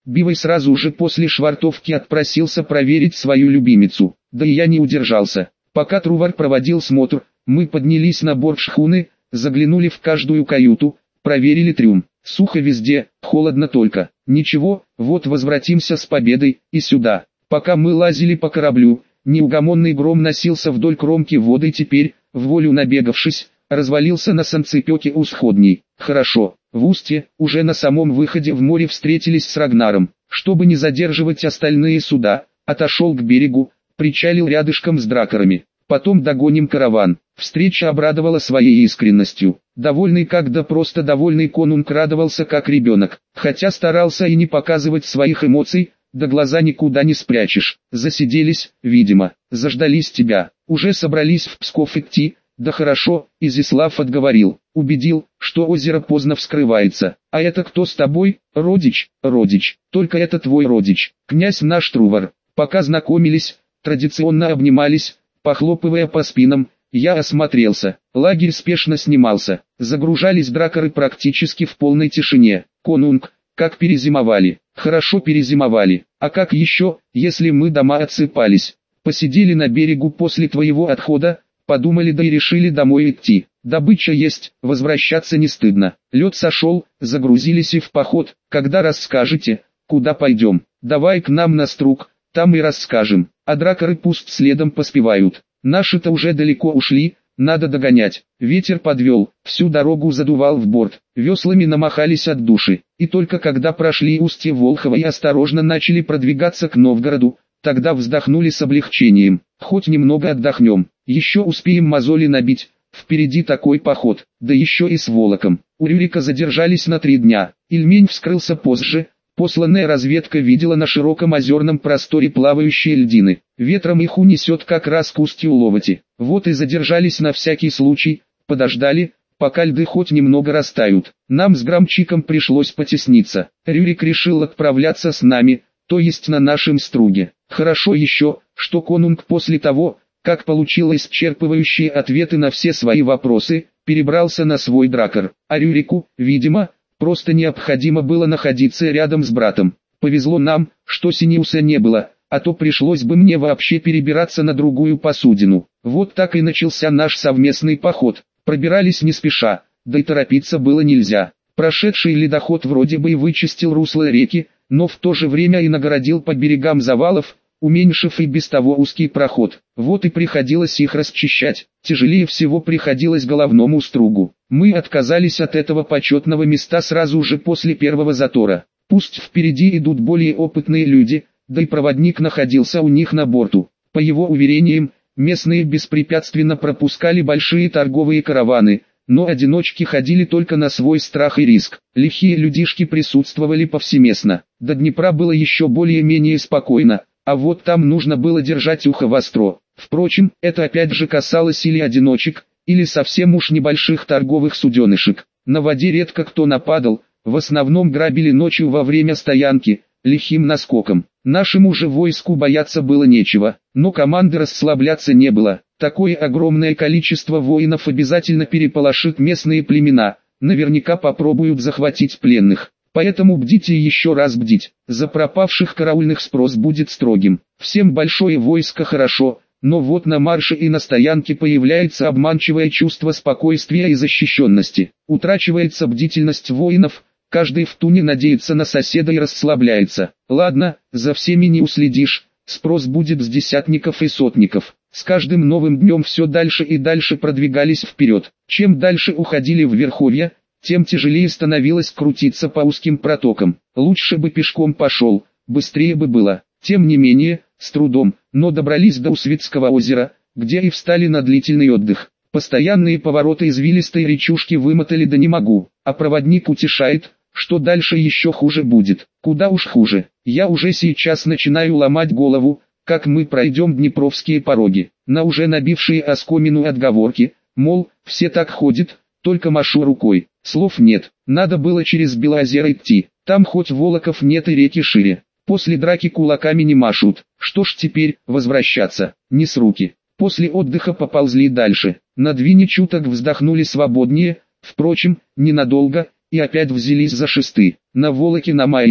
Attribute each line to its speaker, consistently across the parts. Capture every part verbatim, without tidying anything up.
Speaker 1: Бивой сразу же после швартовки отпросился проверить свою любимицу, да и я не удержался. Пока Трувор проводил смотр, мы поднялись на борт шхуны, заглянули в каждую каюту, проверили трюм. Сухо везде, холодно только. Ничего, вот возвратимся с победой, и сюда. Пока мы лазили по кораблю, неугомонный Гром носился вдоль кромки воды, теперь, вволю набегавшись, развалился на санцепёке у сходней. Хорошо, в устье, уже на самом выходе в море встретились с Рагнаром. Чтобы не задерживать остальные суда, отошел к берегу, причалил рядышком с дракарами. Потом догоним караван. Встреча обрадовала своей искренностью. Довольный, когда просто довольный конунг радовался как ребенок, хотя старался и не показывать своих эмоций, да глаза никуда не спрячешь. Засиделись, видимо, заждались тебя, уже собрались в Псков идти, да хорошо, Изяслав отговорил, убедил, что озеро поздно вскрывается. А это кто с тобой? Родич, родич, только это твой родич, князь наш Трувор. Пока знакомились, традиционно обнимались, похлопывая по спинам. Я осмотрелся, лагерь спешно снимался, загружались дракары практически в полной тишине. Конунг, как перезимовали? Хорошо перезимовали, а как еще, если мы дома отсыпались? Посидели на берегу после твоего отхода, подумали, да и решили домой идти. Добыча есть, возвращаться не стыдно. Лед сошел, загрузились и в поход. Когда расскажете, куда пойдем? Давай к нам на струк, там и расскажем, а дракары пусть следом поспевают. Наши-то уже далеко ушли, надо догонять. Ветер подвел, всю дорогу задувал в борт, веслами намахались от души. И только когда прошли устье Волхова и осторожно начали продвигаться к Новгороду, тогда вздохнули с облегчением. Хоть немного отдохнем, еще успеем мозоли набить, впереди такой поход, да еще и с Волоком. У Рюрика задержались на три дня, Ильмень вскрылся позже. Посланная разведка видела на широком озерном просторе плавающие льдины. Ветром их унесет как раз к устью Ловати. Вот и задержались на всякий случай, подождали, пока льды хоть немного растают. Нам с Громчиком пришлось потесниться. Рюрик решил отправляться с нами, то есть на нашем струге. Хорошо еще, что конунг после того, как получил исчерпывающие ответы на все свои вопросы, перебрался на свой дракар. А Рюрику, видимо, просто необходимо было находиться рядом с братом. Повезло нам, что Синеуса не было, а то пришлось бы мне вообще перебираться на другую посудину. Вот так и начался наш совместный поход. Пробирались не спеша, да и торопиться было нельзя. Прошедший ледоход вроде бы и вычистил русло реки, но в то же время и нагородил по берегам завалов, уменьшив и без того узкий проход. Вот и приходилось их расчищать. Тяжелее всего приходилось головному стругу. Мы отказались от этого почетного места сразу же после первого затора. Пусть впереди идут более опытные люди, да и проводник находился у них на борту. По его уверениям, местные беспрепятственно пропускали большие торговые караваны, но одиночки ходили только на свой страх и риск. Лихие людишки присутствовали повсеместно. До Днепра было еще более-менее спокойно, а вот там нужно было держать ухо востро. Впрочем, это опять же касалось или одиночек, или совсем уж небольших торговых суденышек. На воде редко кто нападал, в основном грабили ночью во время стоянки, лихим наскоком. Нашему же войску бояться было нечего, но команды расслабляться не было. Такое огромное количество воинов обязательно переполошит местные племена, наверняка попробуют захватить пленных. Поэтому бдите и еще раз бдить, за пропавших караульных спрос будет строгим. Всем большое войско хорошо, но вот на марше и на стоянке появляется обманчивое чувство спокойствия и защищенности. Утрачивается бдительность воинов, каждый в туне надеется на соседа и расслабляется. Ладно, за всеми не уследишь, спрос будет с десятников и сотников. С каждым новым днем все дальше и дальше продвигались вперед. Чем дальше уходили в верховья, тем тяжелее становилось крутиться по узким протокам. Лучше бы пешком пошел, быстрее бы было. Тем не менее, с трудом, но добрались до Усвитского озера, где и встали на длительный отдых. Постоянные повороты извилистой речушки вымотали да не могу, а проводник утешает, что дальше еще хуже будет. Куда уж хуже. Я уже сейчас начинаю ломать голову, как мы пройдем Днепровские пороги. На уже набившие оскомину отговорки, мол, все так ходят, только машу рукой. Слов нет, надо было через Белоозеро идти, там хоть Волоков нет и реки шире. После драки кулаками не машут, что ж теперь, возвращаться, не с руки. После отдыха поползли дальше, на Двине чуток вздохнули свободнее, впрочем, ненадолго, и опять взялись за шесты. На Волоке намаялись,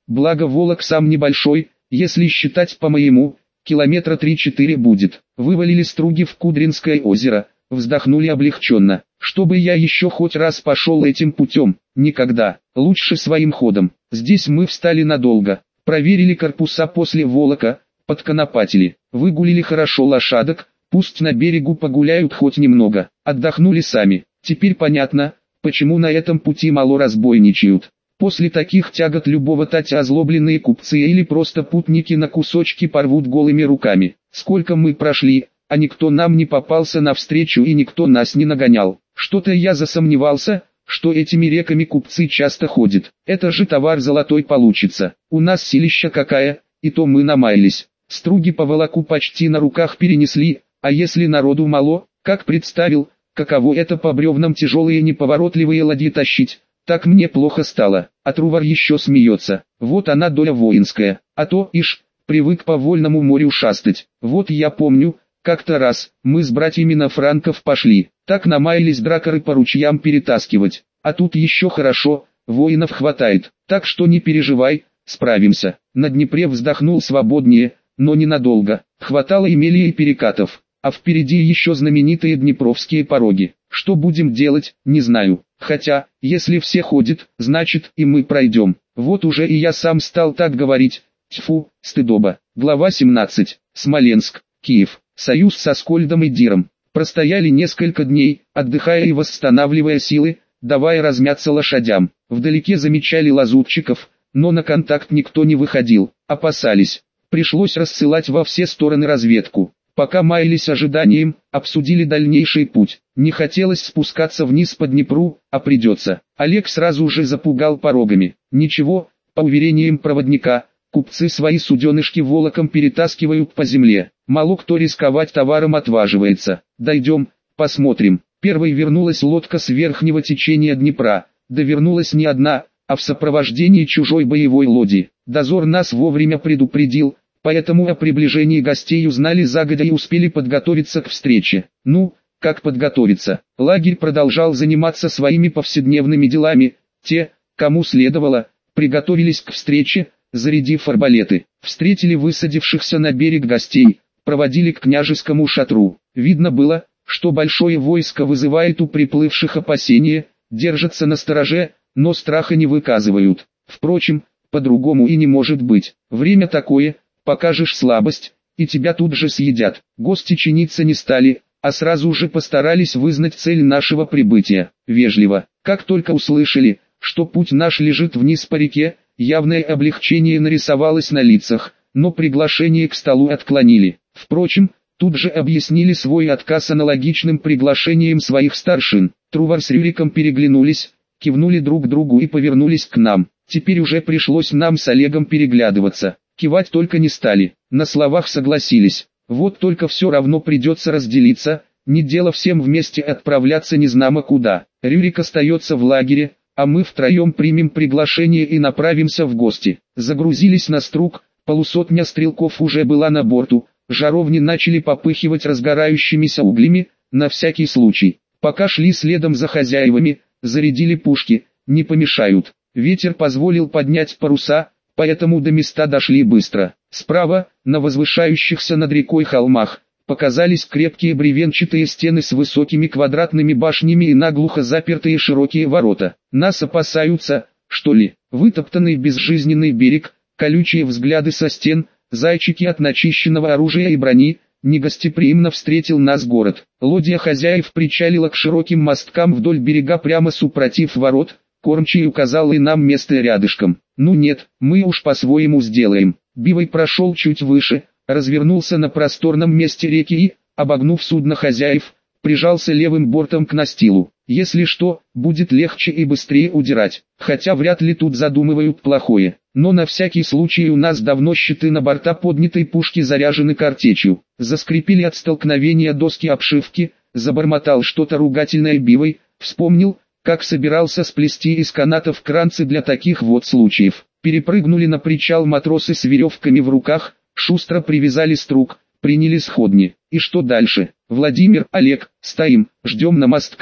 Speaker 1: благо Волок сам небольшой, если считать по-моему, километра три-четыре будет. Вывалили струги в Кудринское озеро, вздохнули облегченно. Чтобы я еще хоть раз пошел этим путем, никогда, лучше своим ходом. Здесь мы встали надолго, проверили корпуса после Волока, подконопатили, выгулили хорошо лошадок, пусть на берегу погуляют хоть немного, отдохнули сами. Теперь понятно, почему на этом пути мало разбойничают. После таких тягот любого татя озлобленные купцы или просто путники на кусочки порвут голыми руками. Сколько мы прошли, а никто нам не попался навстречу и никто нас не нагонял. Что-то я засомневался, что этими реками купцы часто ходят. Это же товар золотой получится. У нас силища какая, и то мы намаялись. Струги по волоку почти на руках перенесли, а если народу мало, как представил, каково это по бревнам тяжелые неповоротливые ладьи тащить, так мне плохо стало. А Трувор еще смеется. Вот она доля воинская, а то, ишь, привык по вольному морю шастать. Вот я помню, как-то раз, мы с братьями на франков пошли, так намаялись дракоры по ручьям перетаскивать, а тут еще хорошо, воинов хватает, так что не переживай, справимся. На Днепре вздохнул свободнее, но ненадолго, хватало и мели и перекатов, а впереди еще знаменитые днепровские пороги. Что будем делать, не знаю, хотя, если все ходят, значит и мы пройдем. Вот уже и я сам стал так говорить, тьфу, стыдоба. Глава семнадцать. Смоленск, Киев. Союз со Скольдом и Диром. Простояли несколько дней, отдыхая и восстанавливая силы, давая размяться лошадям. Вдалеке замечали лазутчиков, но на контакт никто не выходил, опасались. Пришлось рассылать во все стороны разведку. Пока маялись ожиданием, обсудили дальнейший путь. Не хотелось спускаться вниз по Днепру, а придется. Олег сразу же запугал порогами. Ничего, по уверениям проводника, купцы свои суденышки волоком перетаскивают по земле. Мало кто рисковать товаром отваживается. Дойдем, посмотрим. Первой вернулась лодка с верхнего течения Днепра. Да вернулась не одна, а в сопровождении чужой боевой лоди. Дозор нас вовремя предупредил, поэтому о приближении гостей узнали загодя и успели подготовиться к встрече. Ну, как подготовиться? Лагерь продолжал заниматься своими повседневными делами. Те, кому следовало, приготовились к встрече, зарядив арбалеты. Встретили высадившихся на берег гостей, проводили к княжескому шатру. Видно было, что большое войско вызывает у приплывших опасения, держатся на стороже, но страха не выказывают. Впрочем, по-другому и не может быть. Время такое, покажешь слабость, и тебя тут же съедят. Гости чиниться не стали, а сразу же постарались вызнать цель нашего прибытия. Вежливо, как только услышали, что путь наш лежит вниз по реке, явное облегчение нарисовалось на лицах, но приглашение к столу отклонили. Впрочем, тут же объяснили свой отказ аналогичным приглашением своих старшин. Трувор с Рюриком переглянулись, кивнули друг другу и повернулись к нам. Теперь уже пришлось нам с Олегом переглядываться. Кивать только не стали, на словах согласились. Вот только все равно придется разделиться, не дело всем вместе отправляться незнамо куда. Рюрик остается в лагере, а мы втроем примем приглашение и направимся в гости. Загрузились на струг, полусотня стрелков уже была на борту, жаровни начали попыхивать разгорающимися углями, на всякий случай. Пока шли следом за хозяевами, зарядили пушки, не помешают. Ветер позволил поднять паруса, поэтому до места дошли быстро. Справа, на возвышающихся над рекой холмах, показались крепкие бревенчатые стены с высокими квадратными башнями и наглухо запертые широкие ворота. Нас опасаются, что ли? Вытоптанный безжизненный берег, колючие взгляды со стен, зайчики от начищенного оружия и брони, негостеприимно встретил нас город. Лодья хозяев причалила к широким мосткам вдоль берега прямо супротив ворот, кормчий указал и нам место рядышком. Ну нет, мы уж по-своему сделаем. Бивой прошел чуть выше, развернулся на просторном месте реки и, обогнув судно хозяев, прижался левым бортом к настилу. Если что, будет легче и быстрее удирать, хотя вряд ли тут задумывают плохое. Но на всякий случай у нас давно щиты на борта поднятой пушки заряжены картечью. Заскрипели от столкновения доски обшивки, забормотал что-то ругательное Бивой, вспомнил, как собирался сплести из канатов кранцы для таких вот случаев. Перепрыгнули на причал матросы с веревками в руках, шустро привязали струг, приняли сходни. И что дальше? Владимир, Олег, стоим, ждем на мостках.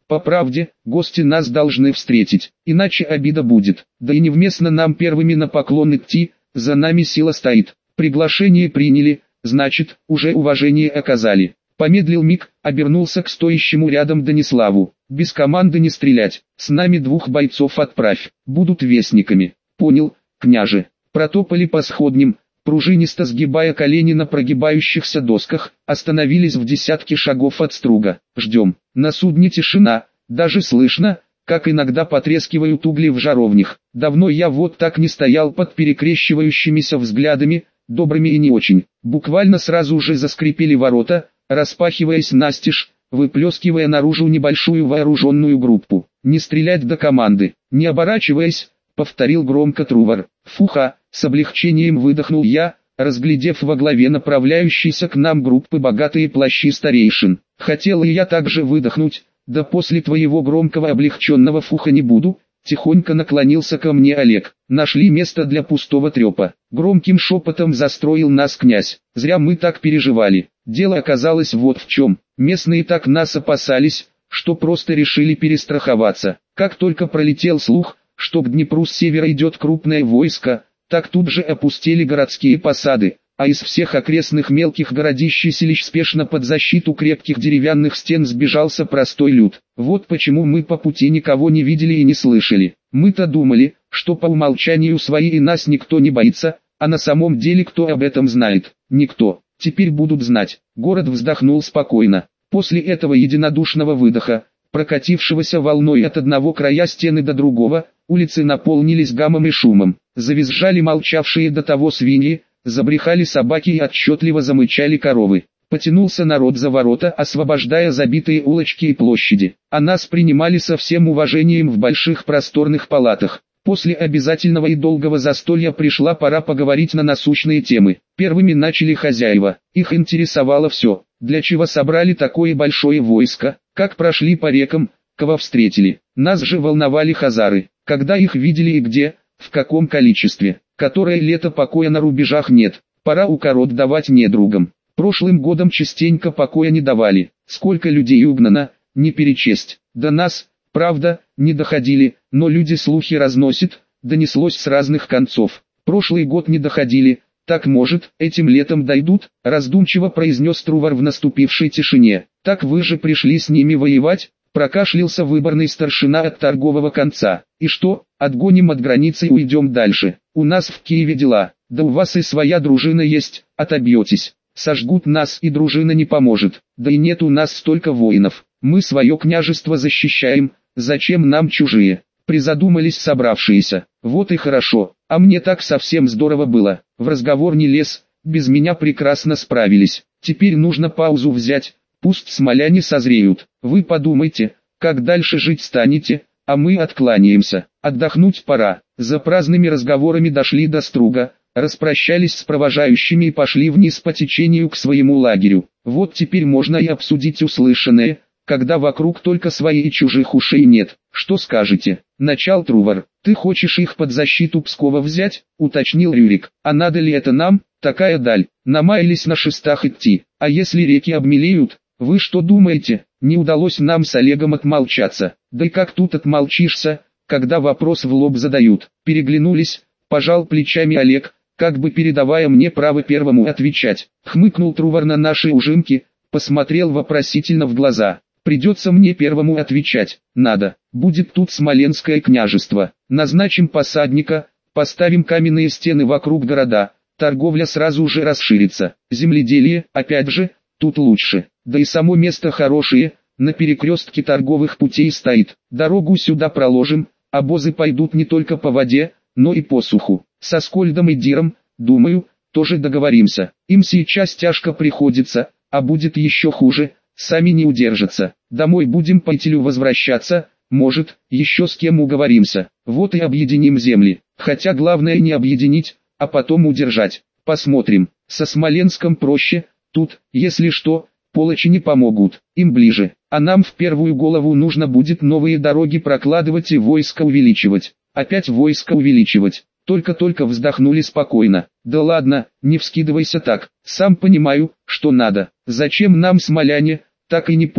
Speaker 1: По правде, гости нас должны встретить, иначе обида будет. Да и невместно нам первыми на поклон идти, за нами сила стоит. Приглашение приняли, значит, уже уважение оказали. Помедлил миг, обернулся к стоящему рядом Даниславу. Без команды не стрелять, с нами двух бойцов отправь, будут вестниками. Понял, княже. Протопали по сходням, пружинисто сгибая колени на прогибающихся досках, остановились в десятке шагов от струга. Ждем. На судне тишина, даже слышно, как иногда потрескивают угли в жаровнях. Давно я вот так не стоял под перекрещивающимися взглядами, добрыми и не очень. Буквально сразу же заскрипели ворота, распахиваясь настежь, выплескивая наружу небольшую вооруженную группу. «Не стрелять до команды, не оборачиваясь», — повторил громко Трувор. «Фуха!» — с облегчением выдохнул я, разглядев во главе направляющейся к нам группы богатые плащи старейшин. Хотел и я также выдохнуть, да после твоего громкого облегченного фуха не буду. Тихонько наклонился ко мне Олег. Нашли место для пустого трепа. Громким шепотом застроил нас князь. Зря мы так переживали. Дело оказалось вот в чем. Местные так нас опасались, что просто решили перестраховаться. Как только пролетел слух, что к Днепру с севера идет крупное войско, так тут же опустели городские посады, а из всех окрестных мелких городищ и селищ спешно под защиту крепких деревянных стен сбежался простой люд. Вот почему мы по пути никого не видели и не слышали. Мы-то думали, что по умолчанию свои и нас никто не боится, а на самом деле кто об этом знает? Никто. Теперь будут знать. Город вздохнул спокойно. После этого единодушного выдоха, прокатившегося волной от одного края стены до другого, улицы наполнились гамом и шумом. Завизжали молчавшие до того свиньи, забрехали собаки и отчетливо замычали коровы. Потянулся народ за ворота, освобождая забитые улочки и площади. А нас принимали со всем уважением в больших просторных палатах. После обязательного и долгого застолья пришла пора поговорить на насущные темы. Первыми начали хозяева. Их интересовало все. Для чего собрали такое большое войско, как прошли по рекам, кого встретили. Нас же волновали хазары. Когда их видели и где, в каком количестве. Которое лето покоя на рубежах нет. Пора укорот давать недругам. Прошлым годом частенько покоя не давали. Сколько людей угнано, не перечесть. До нас, правда, не доходили, но люди слухи разносят, донеслось с разных концов. Прошлый год не доходили, так может, этим летом дойдут, раздумчиво произнес Трувор в наступившей тишине. Так вы же пришли с ними воевать? Прокашлялся выборный старшина от торгового конца. И что, отгоним от границы и уйдем дальше? У нас в Киеве дела, да у вас и своя дружина есть, отобьетесь. Сожгут нас и дружина не поможет, да и нет у нас столько воинов. Мы свое княжество защищаем, зачем нам чужие? Призадумались собравшиеся. Вот и хорошо, а мне так совсем здорово было. В разговор не лез, без меня прекрасно справились. Теперь нужно паузу взять. Пусть смоляне созреют. Вы подумайте, как дальше жить станете, а мы откланяемся. Отдохнуть пора. За праздными разговорами дошли до струга, распрощались с провожающими и пошли вниз по течению к своему лагерю. Вот теперь можно и обсудить услышанное, когда вокруг только свои и чужих ушей нет. Что скажете? Начал Трувор. Ты хочешь их под защиту Пскова взять? Уточнил Рюрик. А надо ли это нам? Такая даль. Намаялись на шестах идти. А если реки обмелеют? Вы что думаете, не удалось нам с Олегом отмолчаться? Да и как тут отмолчишься, когда вопрос в лоб задают? Переглянулись, пожал плечами Олег, как бы передавая мне право первому отвечать. Хмыкнул Трувор на наши ужимки, посмотрел вопросительно в глаза. Придется мне первому отвечать. Надо, будет тут Смоленское княжество. Назначим посадника, поставим каменные стены вокруг города, торговля сразу же расширится. Земледелие, опять же, тут лучше. Да и само место хорошее, на перекрестке торговых путей стоит. Дорогу сюда проложим, обозы пойдут не только по воде, но и по суху. Со Скольдом и Диром, думаю, тоже договоримся. Им сейчас тяжко приходится, а будет еще хуже, сами не удержатся. Домой будем по Итилю возвращаться, может, еще с кем уговоримся. Вот и объединим земли. Хотя главное не объединить, а потом удержать. Посмотрим. Со Смоленском проще, тут, если что, полочи не помогут, им ближе. А нам в первую голову нужно будет новые дороги прокладывать и войско увеличивать. Опять войско увеличивать. Только-только вздохнули спокойно. Да ладно, не вскидывайся так. Сам понимаю, что надо. Зачем нам смоляне, так и не понял.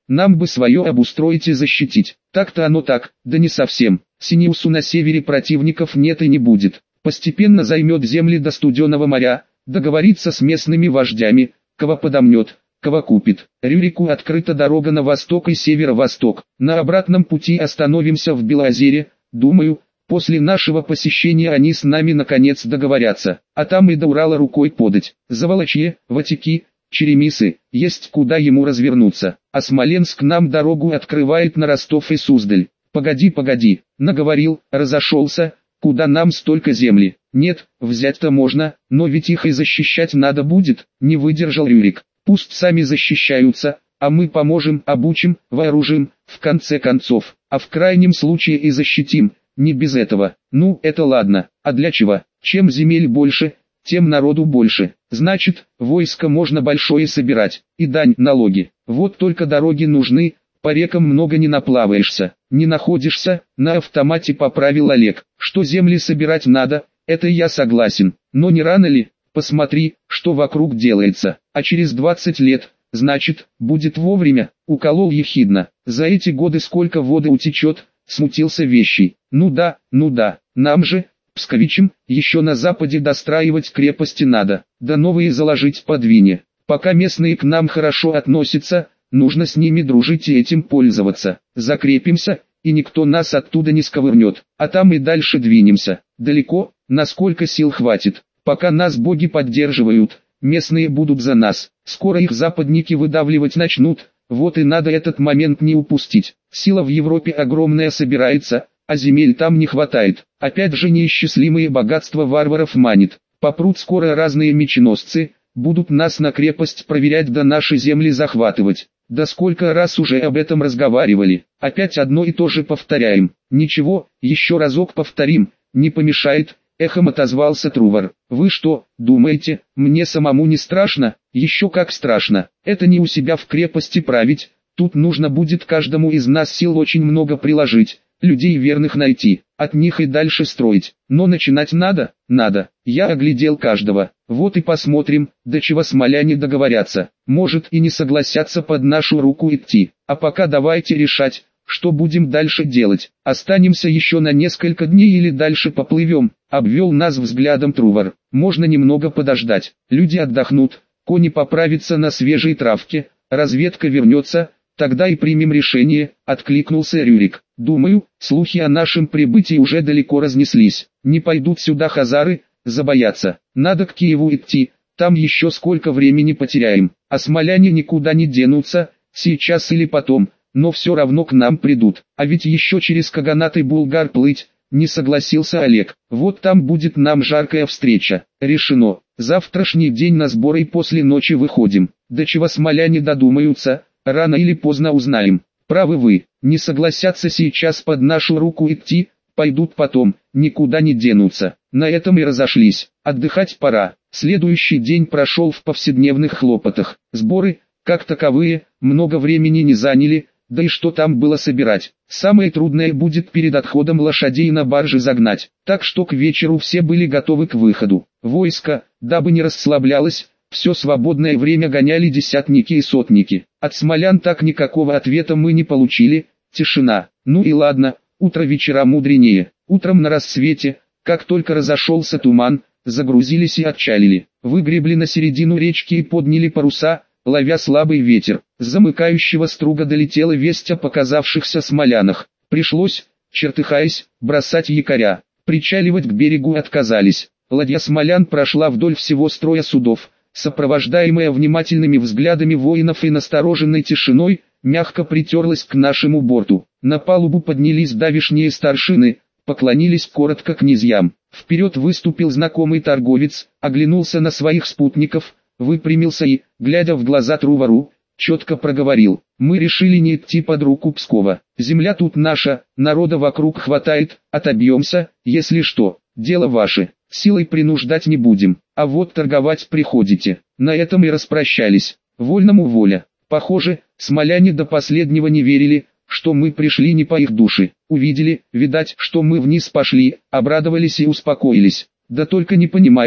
Speaker 1: нам бы свое обустроить и защитить. Так-то оно так, да не совсем. Синиусу на севере противников нет и не будет. Постепенно займет земли до Студенного моря, договорится с местными вождями, кого подомнет, кого купит. Рюрику открыта дорога на восток и северо-восток. На обратном пути остановимся в Белоозере, думаю, после нашего посещения они с нами наконец договорятся, а там и до Урала рукой подать. Заволочье, Ватики, Черемисы, есть куда ему развернуться, а Смоленск нам дорогу открывает на Ростов и Суздаль. Погоди, погоди, наговорил, разошелся, куда нам столько земли? Нет, взять-то можно, но ведь их и защищать надо будет, не выдержал Рюрик. Пусть сами защищаются, а мы поможем, обучим, вооружим, в конце концов, а в крайнем случае и защитим, не без этого. Ну, это ладно, а для чего? Чем земель больше, тем народу больше. Значит, войско можно большое собирать, и дань, налоги. Вот только дороги нужны, по рекам много не наплаваешься. Не находишься, на автомате поправил Олег. Что земли собирать надо, это я согласен, но не рано ли? Посмотри, что вокруг делается, а через двадцать лет, значит, будет вовремя, уколол ехидно. За эти годы сколько воды утечет, смутился Вещий. Ну да, ну да, нам же, псковичам, еще на западе достраивать крепости надо, да новые заложить по Двине. Пока местные к нам хорошо относятся, нужно с ними дружить и этим пользоваться. Закрепимся, и никто нас оттуда не сковырнет, а там и дальше двинемся. Далеко, насколько сил хватит. Пока нас боги поддерживают, местные будут за нас. Скоро их западники выдавливать начнут, вот и надо этот момент не упустить. Сила в Европе огромная собирается, а земель там не хватает. Опять же неисчислимые богатства варваров манит. Попрут скоро разные меченосцы, будут нас на крепость проверять да наши земли захватывать. Да сколько раз уже об этом разговаривали, опять одно и то же повторяем. Ничего, еще разок повторим, не помешает. Эхом отозвался Трувор. Вы что, думаете, мне самому не страшно? Еще как страшно. Это не у себя в крепости править, тут нужно будет каждому из нас сил очень много приложить, людей верных найти, от них и дальше строить. Но начинать надо, надо. Я оглядел каждого, вот и посмотрим, до чего смоляне договорятся. Может и не согласятся под нашу руку идти, а пока давайте решать, что будем дальше делать. Останемся еще на несколько дней или дальше поплывем, обвел нас взглядом Трувор. Можно немного подождать, люди отдохнут, кони поправятся на свежей травке, разведка вернется, тогда и примем решение, откликнулся Рюрик. Думаю, слухи о нашем прибытии уже далеко разнеслись, не пойдут сюда хазары, забоятся. Надо к Киеву идти, там еще сколько времени потеряем, а смоляне никуда не денутся, сейчас или потом, но все равно к нам придут, а ведь еще через Каганат и Булгар плыть, не согласился Олег. Вот там будет нам жаркая встреча. Решено, завтрашний день на сборы и после ночи выходим. До чего смоляне додумаются, рано или поздно узнаем. Правы вы, не согласятся сейчас под нашу руку идти, пойдут потом, никуда не денутся. На этом и разошлись, отдыхать пора. Следующий день прошел в повседневных хлопотах. Сборы, как таковые, много времени не заняли, да и что там было собирать. Самое трудное будет перед отходом лошадей на баржи загнать, так что к вечеру все были готовы к выходу. Войско, дабы не расслаблялось, все свободное время гоняли десятники и сотники. От смолян так никакого ответа мы не получили, тишина. Ну и ладно, утро вечера мудренее. Утром на рассвете, как только разошелся туман, загрузились и отчалили. Выгребли на середину речки и подняли паруса, ловя слабый ветер. С замыкающего струга долетела весть о показавшихся смолянах. Пришлось, чертыхаясь, бросать якоря. Причаливать к берегу отказались. Ладья смолян прошла вдоль всего строя судов, сопровождаемая внимательными взглядами воинов и настороженной тишиной, мягко притерлась к нашему борту. На палубу поднялись давишние старшины, поклонились коротко князьям. Вперед выступил знакомый торговец, оглянулся на своих спутников, выпрямился и, глядя в глаза Трувару, четко проговорил: «Мы решили не идти под руку Пскова. Земля тут наша, народа вокруг хватает, отобьемся, если что, дело ваше, силой принуждать не будем, а вот торговать приходите». На этом и распрощались. Вольному воля. Похоже, смоляне до последнего не верили, что мы пришли не по их душе. Увидели, видать, что мы вниз пошли, обрадовались и успокоились. Да только не понимают,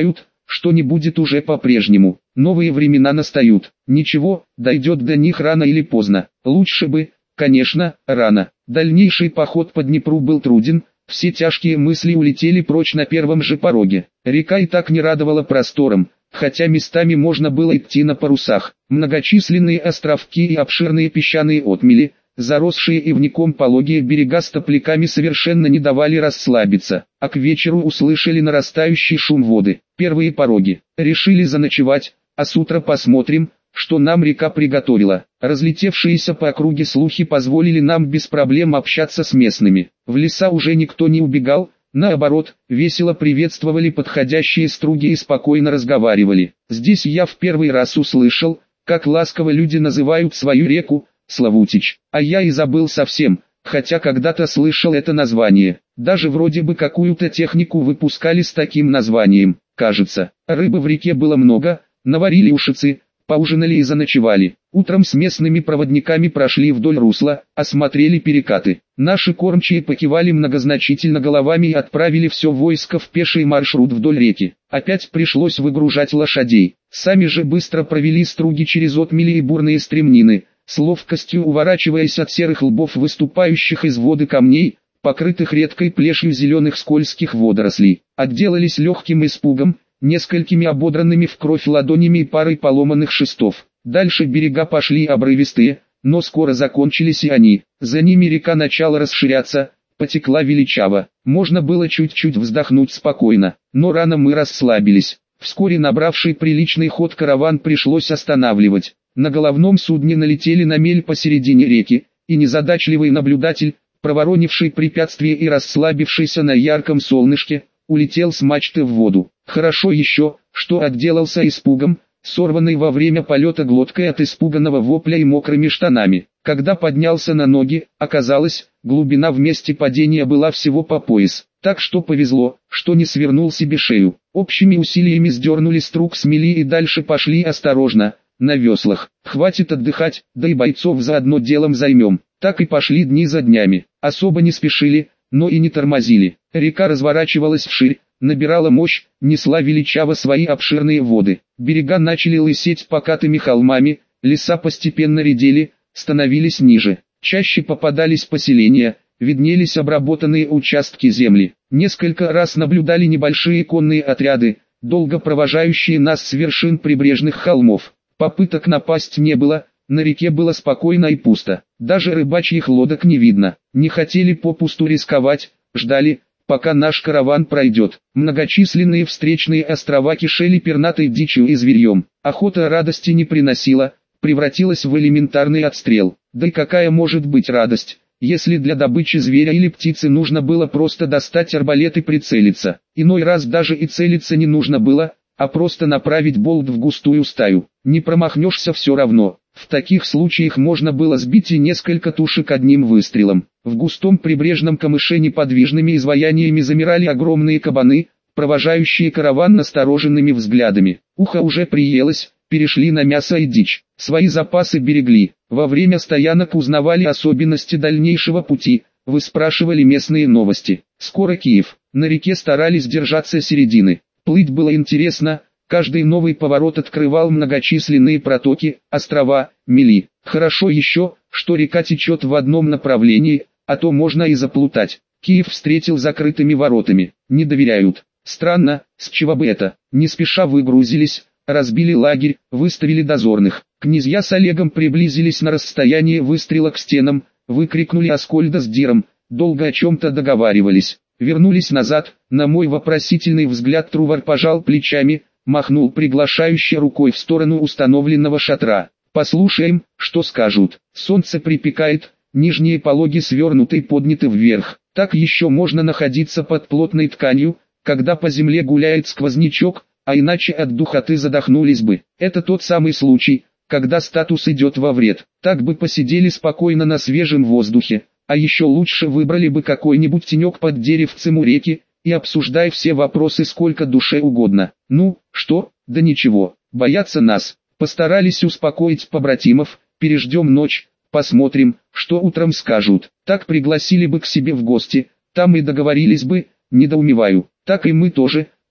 Speaker 1: что не будет уже по-прежнему. Новые времена настают. Ничего, дойдет до них рано или поздно. Лучше бы, конечно, рано. Дальнейший поход по Днепру был труден, все тяжкие мысли улетели прочь на первом же пороге. Река и так не радовала простором, хотя местами можно было идти на парусах. Многочисленные островки и обширные песчаные отмели, заросшие ивником пологие берега с топляками совершенно не давали расслабиться, а к вечеру услышали нарастающий шум воды. Первые пороги. Решили заночевать, а с утра посмотрим, что нам река приготовила. Разлетевшиеся по округе слухи позволили нам без проблем общаться с местными. В леса уже никто не убегал, наоборот, весело приветствовали подходящие струги и спокойно разговаривали. Здесь я в первый раз услышал, как ласково люди называют свою реку Славутич, а я и забыл совсем, хотя когда-то слышал это название. Даже вроде бы какую-то технику выпускали с таким названием, кажется. Рыбы в реке было много, наварили ушицы, поужинали и заночевали. Утром с местными проводниками прошли вдоль русла, осмотрели перекаты. Наши кормчие покивали многозначительно головами и отправили все войско в пеший маршрут вдоль реки. Опять пришлось выгружать лошадей. Сами же быстро провели струги через отмели и бурные стремнины, с ловкостью уворачиваясь от серых лбов выступающих из воды камней, покрытых редкой плешью зеленых скользких водорослей. Отделались легким испугом, несколькими ободранными в кровь ладонями и парой поломанных шестов. Дальше берега пошли обрывистые, но скоро закончились и они. За ними река начала расширяться, потекла величаво. Можно было чуть-чуть вздохнуть спокойно, но рано мы расслабились. Вскоре набравший приличный ход караван пришлось останавливать. На головном судне налетели на мель посередине реки, и незадачливый наблюдатель, проворонивший препятствие и расслабившийся на ярком солнышке, улетел с мачты в воду. Хорошо еще, что отделался испугом, сорванной во время полета глоткой от испуганного вопля и мокрыми штанами. Когда поднялся на ноги, оказалось, глубина в месте падения была всего по пояс. Так что повезло, что не свернул себе шею. Общими усилиями сдернули струк с мели и дальше пошли осторожно, на веслах. Хватит отдыхать, да и бойцов заодно делом займем. Так и пошли дни за днями. Особо не спешили, но и не тормозили. Река разворачивалась вширь, набирала мощь, несла величаво свои обширные воды. Берега начали лысеть покатыми холмами, леса постепенно редели, становились ниже. Чаще попадались поселения, виднелись обработанные участки земли. Несколько раз наблюдали небольшие конные отряды, долго провожающие нас с вершин прибрежных холмов. Попыток напасть не было, на реке было спокойно и пусто. Даже рыбачьих лодок не видно. Не хотели попусту рисковать, ждали, пока наш караван пройдет. Многочисленные встречные острова кишели пернатой дичью и зверьем. Охота радости не приносила, превратилась в элементарный отстрел. Да и какая может быть радость, если для добычи зверя или птицы нужно было просто достать арбалет и прицелиться. Иной раз даже и целиться не нужно было, а просто направить болт в густую стаю. Не промахнешься все равно. В таких случаях можно было сбить и несколько тушек одним выстрелом. В густом прибрежном камыше неподвижными изваяниями замирали огромные кабаны, провожающие караван настороженными взглядами. Ухо уже приелось, перешли на мясо и дичь. Свои запасы берегли. Во время стоянок узнавали особенности дальнейшего пути, выспрашивали местные новости. Скоро Киев. На реке старались держаться середины. Плыть было интересно, каждый новый поворот открывал многочисленные протоки, острова, мели. Хорошо еще, что река течет в одном направлении, а то можно и заплутать. Киев встретил закрытыми воротами. Не доверяют. Странно, с чего бы это? Не спеша выгрузились, разбили лагерь, выставили дозорных. Князья с Олегом приблизились на расстояние выстрела к стенам, выкрикнули Аскольда с Диром, долго о чем-то договаривались. Вернулись назад, на мой вопросительный взгляд Трувор пожал плечами, махнул приглашающе рукой в сторону установленного шатра. Послушаем, что скажут. Солнце припекает, нижние пологи свернуты и подняты вверх. Так еще можно находиться под плотной тканью, когда по земле гуляет сквознячок, а иначе от духоты задохнулись бы. Это тот самый случай, когда статус идет во вред. Так бы посидели спокойно на свежем воздухе. А еще лучше выбрали бы какой-нибудь тенек под деревцем у реки, и обсуждай все вопросы сколько душе угодно. Ну, что, да ничего, боятся нас. Постарались успокоить побратимов, переждем ночь, посмотрим, что утром скажут. Так пригласили бы к себе в гости, там и договорились бы, недоумеваю. Так и мы тоже,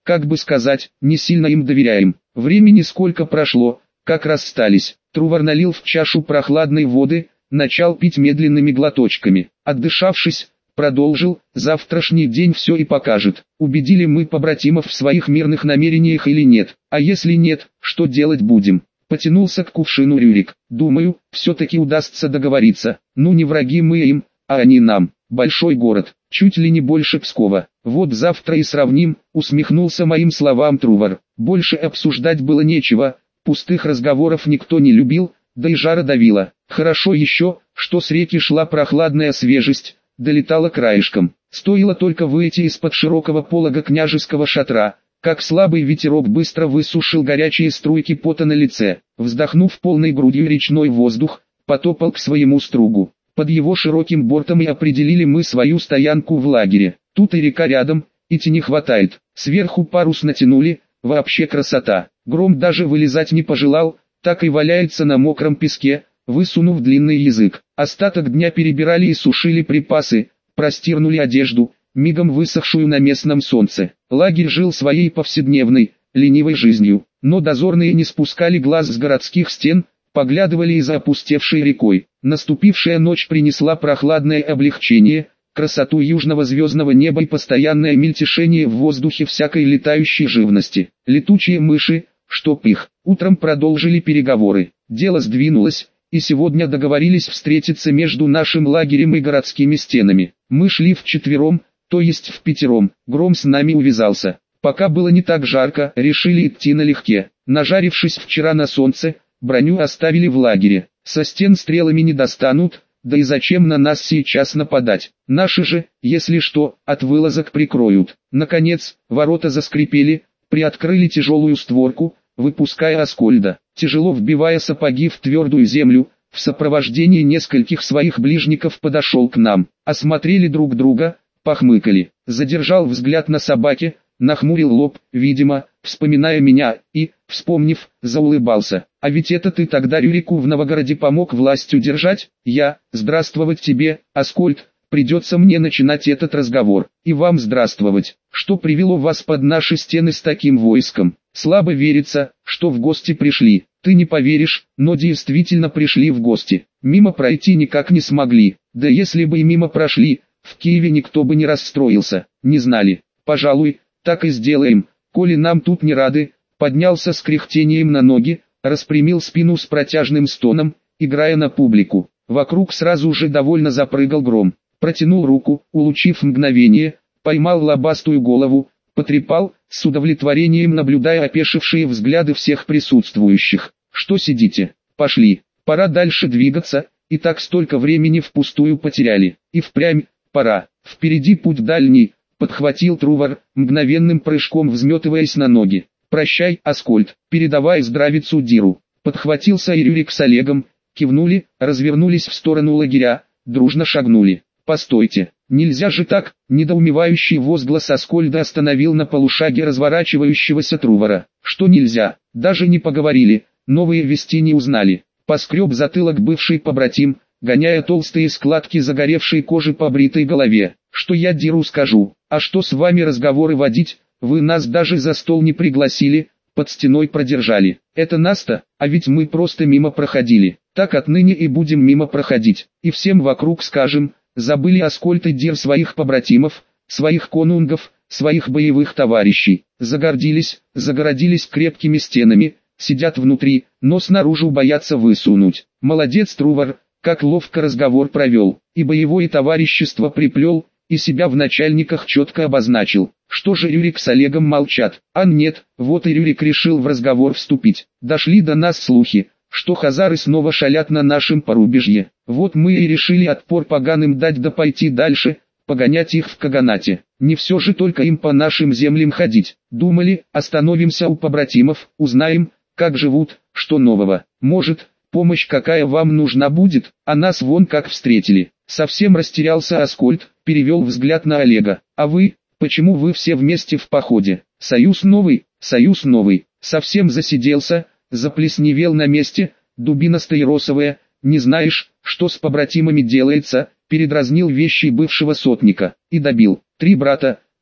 Speaker 1: как бы сказать, не сильно им доверяем. Времени сколько прошло, как расстались. Трувор налил в чашу прохладной воды, начал пить медленными глоточками. Отдышавшись, продолжил: завтрашний день все и покажет, убедили мы побратимов в своих мирных намерениях или нет, а если нет, что делать будем. Потянулся к кувшину Рюрик. Думаю, все-таки удастся договориться. Ну не враги мы им, а они нам. Большой город, чуть ли не больше Пскова. Вот завтра и сравним, усмехнулся моим словам Трувор. Больше обсуждать было нечего, пустых разговоров никто не любил, да и жара давила. Хорошо еще, что с реки шла прохладная свежесть, долетала краешком. Стоило только выйти из-под широкого полога княжеского шатра, как слабый ветерок быстро высушил горячие струйки пота на лице. Вздохнув полной грудью речной воздух, потопал к своему стругу. Под его широким бортом и определили мы свою стоянку в лагере. Тут и река рядом, и тени хватает. Сверху парус натянули, вообще красота. Гром даже вылезать не пожелал, так и валяется на мокром песке, высунув длинный язык. Остаток дня перебирали и сушили припасы, простирнули одежду, мигом высохшую на местном солнце. Лагерь жил своей повседневной, ленивой жизнью, но дозорные не спускали глаз с городских стен, поглядывали и за опустевшей рекой. Наступившая ночь принесла прохладное облегчение, красоту южного звездного неба и постоянное мельтешение в воздухе всякой летающей живности. Летучие мыши, чтоб их. Утром продолжили переговоры. Дело сдвинулось, и сегодня договорились встретиться между нашим лагерем и городскими стенами. Мы шли вчетвером, то есть в пятером. Гром с нами увязался. Пока было не так жарко, решили идти налегке. Нажарившись вчера на солнце, броню оставили в лагере. Со стен стрелами не достанут, да и зачем на нас сейчас нападать? Наши же, если что, от вылазок прикроют. Наконец, ворота заскрипели, приоткрыли тяжелую створку, выпуская Аскольда. Тяжело вбивая сапоги в твердую землю, в сопровождении нескольких своих ближников подошел к нам. Осмотрели друг друга, похмыкали. Задержал взгляд на собаке, нахмурил лоб, видимо, вспоминая меня, и, вспомнив, заулыбался. А ведь это ты тогда Рюрику в Новгороде помог власть удержать? Я, здравствовать тебе, Аскольд, придется мне начинать этот разговор. И вам здравствовать. Что привело вас под наши стены с таким войском? Слабо верится, что в гости пришли. Ты не поверишь, но действительно пришли в гости. Мимо пройти никак не смогли. Да если бы и мимо прошли, в Киеве никто бы не расстроился. Не знали. Пожалуй, так и сделаем, коли нам тут не рады. Поднялся с кряхтением на ноги, распрямил спину с протяжным стоном, играя на публику. Вокруг сразу же довольно запрыгал Гром. Протянул руку, улучив мгновение, поймал лобастую голову, потрепал, с удовлетворением наблюдая опешившие взгляды всех присутствующих. Что сидите? Пошли. Пора дальше двигаться, и так столько времени впустую потеряли. И впрямь, пора. Впереди путь дальний, подхватил Трувор, мгновенным прыжком взметываясь на ноги. Прощай, Аскольд, передавай здравицу Диру. Подхватился и Рюрик с Олегом, кивнули, развернулись в сторону лагеря, дружно шагнули. Постойте, нельзя же так, недоумевающий возглас Аскольда остановил на полушаге разворачивающегося Трувора. Что нельзя, даже не поговорили, новые вести не узнали. Поскреб затылок бывший побратим, гоняя толстые складки загоревшей кожи по бритой голове. Что я Диру скажу, а что с вами разговоры водить, вы нас даже за стол не пригласили, под стеной продержали. Это нас-то, а ведь мы просто мимо проходили. Так отныне и будем мимо проходить, и всем вокруг скажем, забыли Аскольд и Дир своих побратимов, своих конунгов, своих боевых товарищей. Загордились, загородились крепкими стенами, сидят внутри, но снаружи боятся высунуть. Молодец Трувор, как ловко разговор провел, и боевое товарищество приплел, и себя в начальниках четко обозначил. Что же Рюрик с Олегом молчат? А нет, вот и Рюрик решил в разговор вступить. Дошли до нас слухи, что хазары снова шалят на нашем порубежье. Вот мы и решили отпор поганым дать да пойти дальше, погонять их в Каганате. Не все же только им по нашим землям ходить. Думали, остановимся у побратимов, узнаем, как живут, что нового. Может, помощь какая вам нужна будет, а нас вон как встретили. Совсем растерялся Аскольд, перевел взгляд на Олега. А вы, почему вы все вместе в походе? Союз новый, союз новый. Совсем засиделся, заплесневел на месте, дубина стаиросовая, не знаешь, что с побратимами делается, передразнил вещи бывшего сотника, и добил. Три брата,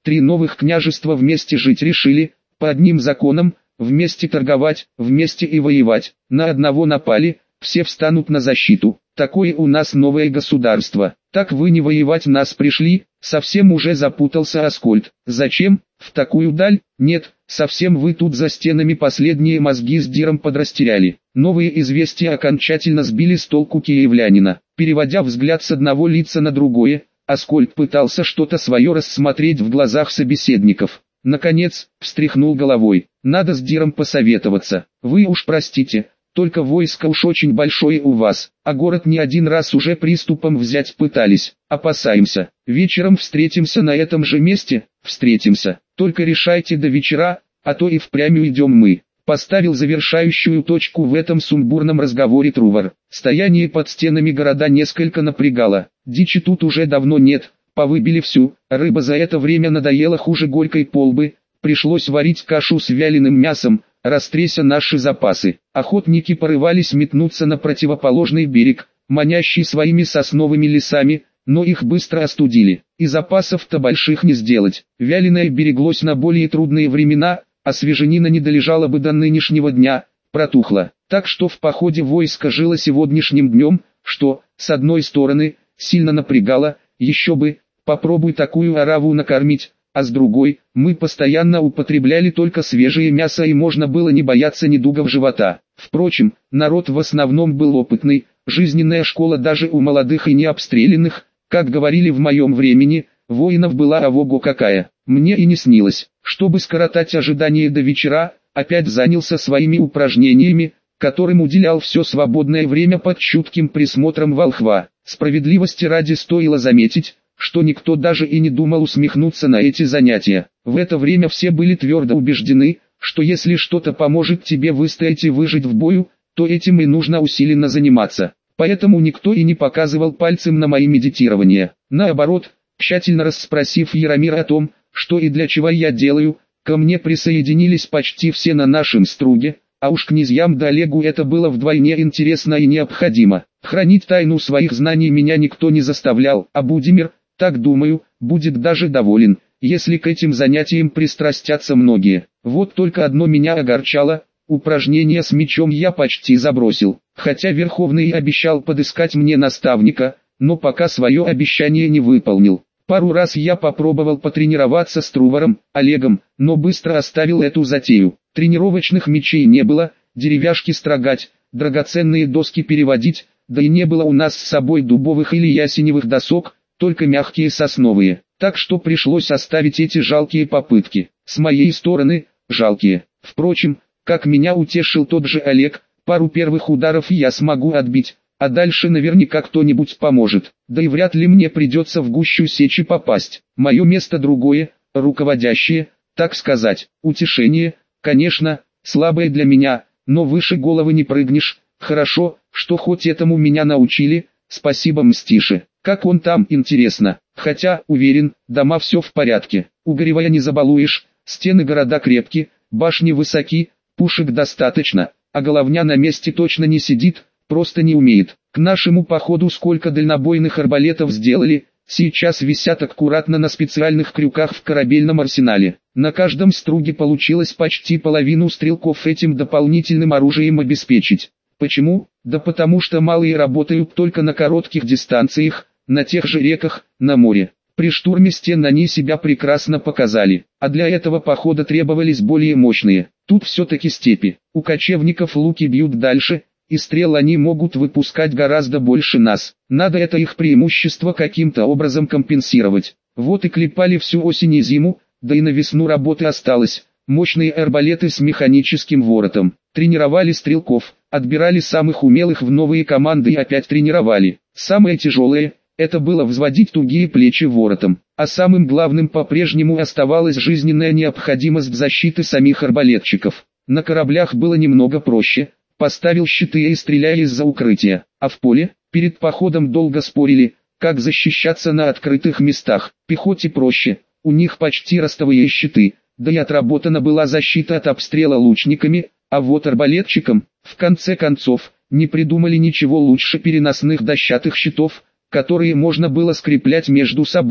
Speaker 1: Три новых княжества вместе жить решили, по одним законам, вместе торговать, вместе и воевать. На одного напали, все встанут на защиту. Такое у нас новое государство. Так вы не воевать нас пришли? Совсем уже запутался Аскольд. Зачем? В такую даль? Нет, совсем вы тут за стенами последние мозги с Диром подрастеряли. Новые известия окончательно сбили с толку киевлянина. Переводя взгляд с одного лица на другое, Аскольд пытался что-то свое рассмотреть в глазах собеседников. Наконец, встряхнул головой. Надо с Диром посоветоваться. Вы уж простите, только войско уж очень большое у вас, а город не один раз уже приступом взять пытались. Опасаемся. Вечером встретимся на этом же месте? Встретимся. Только решайте до вечера, а то и впрямь уйдем мы. Поставил завершающую точку в этом сумбурном разговоре Трувор. Стояние под стенами города несколько напрягало. Дичи тут уже давно нет, повыбили всю, рыба за это время надоела хуже горькой полбы, пришлось варить кашу с вяленым мясом, растряся наши запасы. Охотники порывались метнуться на противоположный берег, манящий своими сосновыми лесами, но их быстро остудили, и запасов-то больших не сделать. Вяленое береглось на более трудные времена, а свеженина не долежала бы до нынешнего дня, протухла. Так что в походе войско жило сегодняшним днем, что, с одной стороны, сильно напрягало, еще бы, попробуй такую ораву накормить, а с другой, мы постоянно употребляли только свежее мясо и можно было не бояться недугов живота. Впрочем, народ в основном был опытный, жизненная школа даже у молодых и необстрелянных, как говорили в моем времени, воинов была авого какая. Мне и не снилось, чтобы скоротать ожидание до вечера, опять занялся своими упражнениями, которым уделял все свободное время под чутким присмотром волхва. Справедливости ради стоило заметить, что никто даже и не думал усмехнуться на эти занятия. В это время все были твердо убеждены, что если что-то поможет тебе выстоять и выжить в бою, то этим и нужно усиленно заниматься. Поэтому никто и не показывал пальцем на мои медитирования. Наоборот, тщательно расспросив Яромира о том, что и для чего я делаю, ко мне присоединились почти все на нашем струге, а уж князьям да Олегу это было вдвойне интересно и необходимо. Хранить тайну своих знаний меня никто не заставлял, а Будимир, так думаю, будет даже доволен, если к этим занятиям пристрастятся многие. Вот только одно меня огорчало, упражнения с мечом я почти забросил, хотя Верховный обещал подыскать мне наставника, но пока свое обещание не выполнил. Пару раз я попробовал потренироваться с Трувором, Олегом, но быстро оставил эту затею. Тренировочных мечей не было, деревяшки строгать, драгоценные доски переводить, да и не было у нас с собой дубовых или ясеневых досок, только мягкие сосновые. Так что пришлось оставить эти жалкие попытки. С моей стороны, жалкие. Впрочем, как меня утешил тот же Олег, пару первых ударов я смогу отбить, а дальше наверняка кто-нибудь поможет. Да и вряд ли мне придется в гущу сечи попасть. Мое место другое, руководящее, так сказать, утешение, конечно, слабое для меня, но выше головы не прыгнешь. Хорошо, что хоть этому меня научили, спасибо Мстише. Как он там, интересно, хотя, уверен, дома все в порядке. Угоревая не забалуешь, стены города крепки, башни высоки, пушек достаточно, а головня на месте точно не сидит, просто не умеет. К нашему походу сколько дальнобойных арбалетов сделали, сейчас висят аккуратно на специальных крюках в корабельном арсенале. На каждом струге получилось почти половину стрелков этим дополнительным оружием обеспечить. Почему? Да потому что малые работают только на коротких дистанциях, на тех же реках, на море. При штурме стен они себя прекрасно показали, а для этого похода требовались более мощные. Тут все-таки степи, у кочевников луки бьют дальше, и стрел они могут выпускать гораздо больше нас. Надо это их преимущество каким-то образом компенсировать. Вот и клепали всю осень и зиму, да и на весну работы осталось. Мощные арбалеты с механическим воротом. Тренировали стрелков, отбирали самых умелых в новые команды и опять тренировали. Самое тяжелое – это было взводить тугие плечи воротом. А самым главным по-прежнему оставалась жизненная необходимость защиты самих арбалетчиков. На кораблях было немного проще. Поставил щиты и стреляли из-за укрытия. А в поле, перед походом долго спорили, как защищаться на открытых местах. Пехоте проще, у них почти ростовые щиты, да и отработана была защита от обстрела лучниками, а вот арбалетчикам, в конце концов, не придумали ничего лучше переносных дощатых щитов, которые можно было скреплять между собой.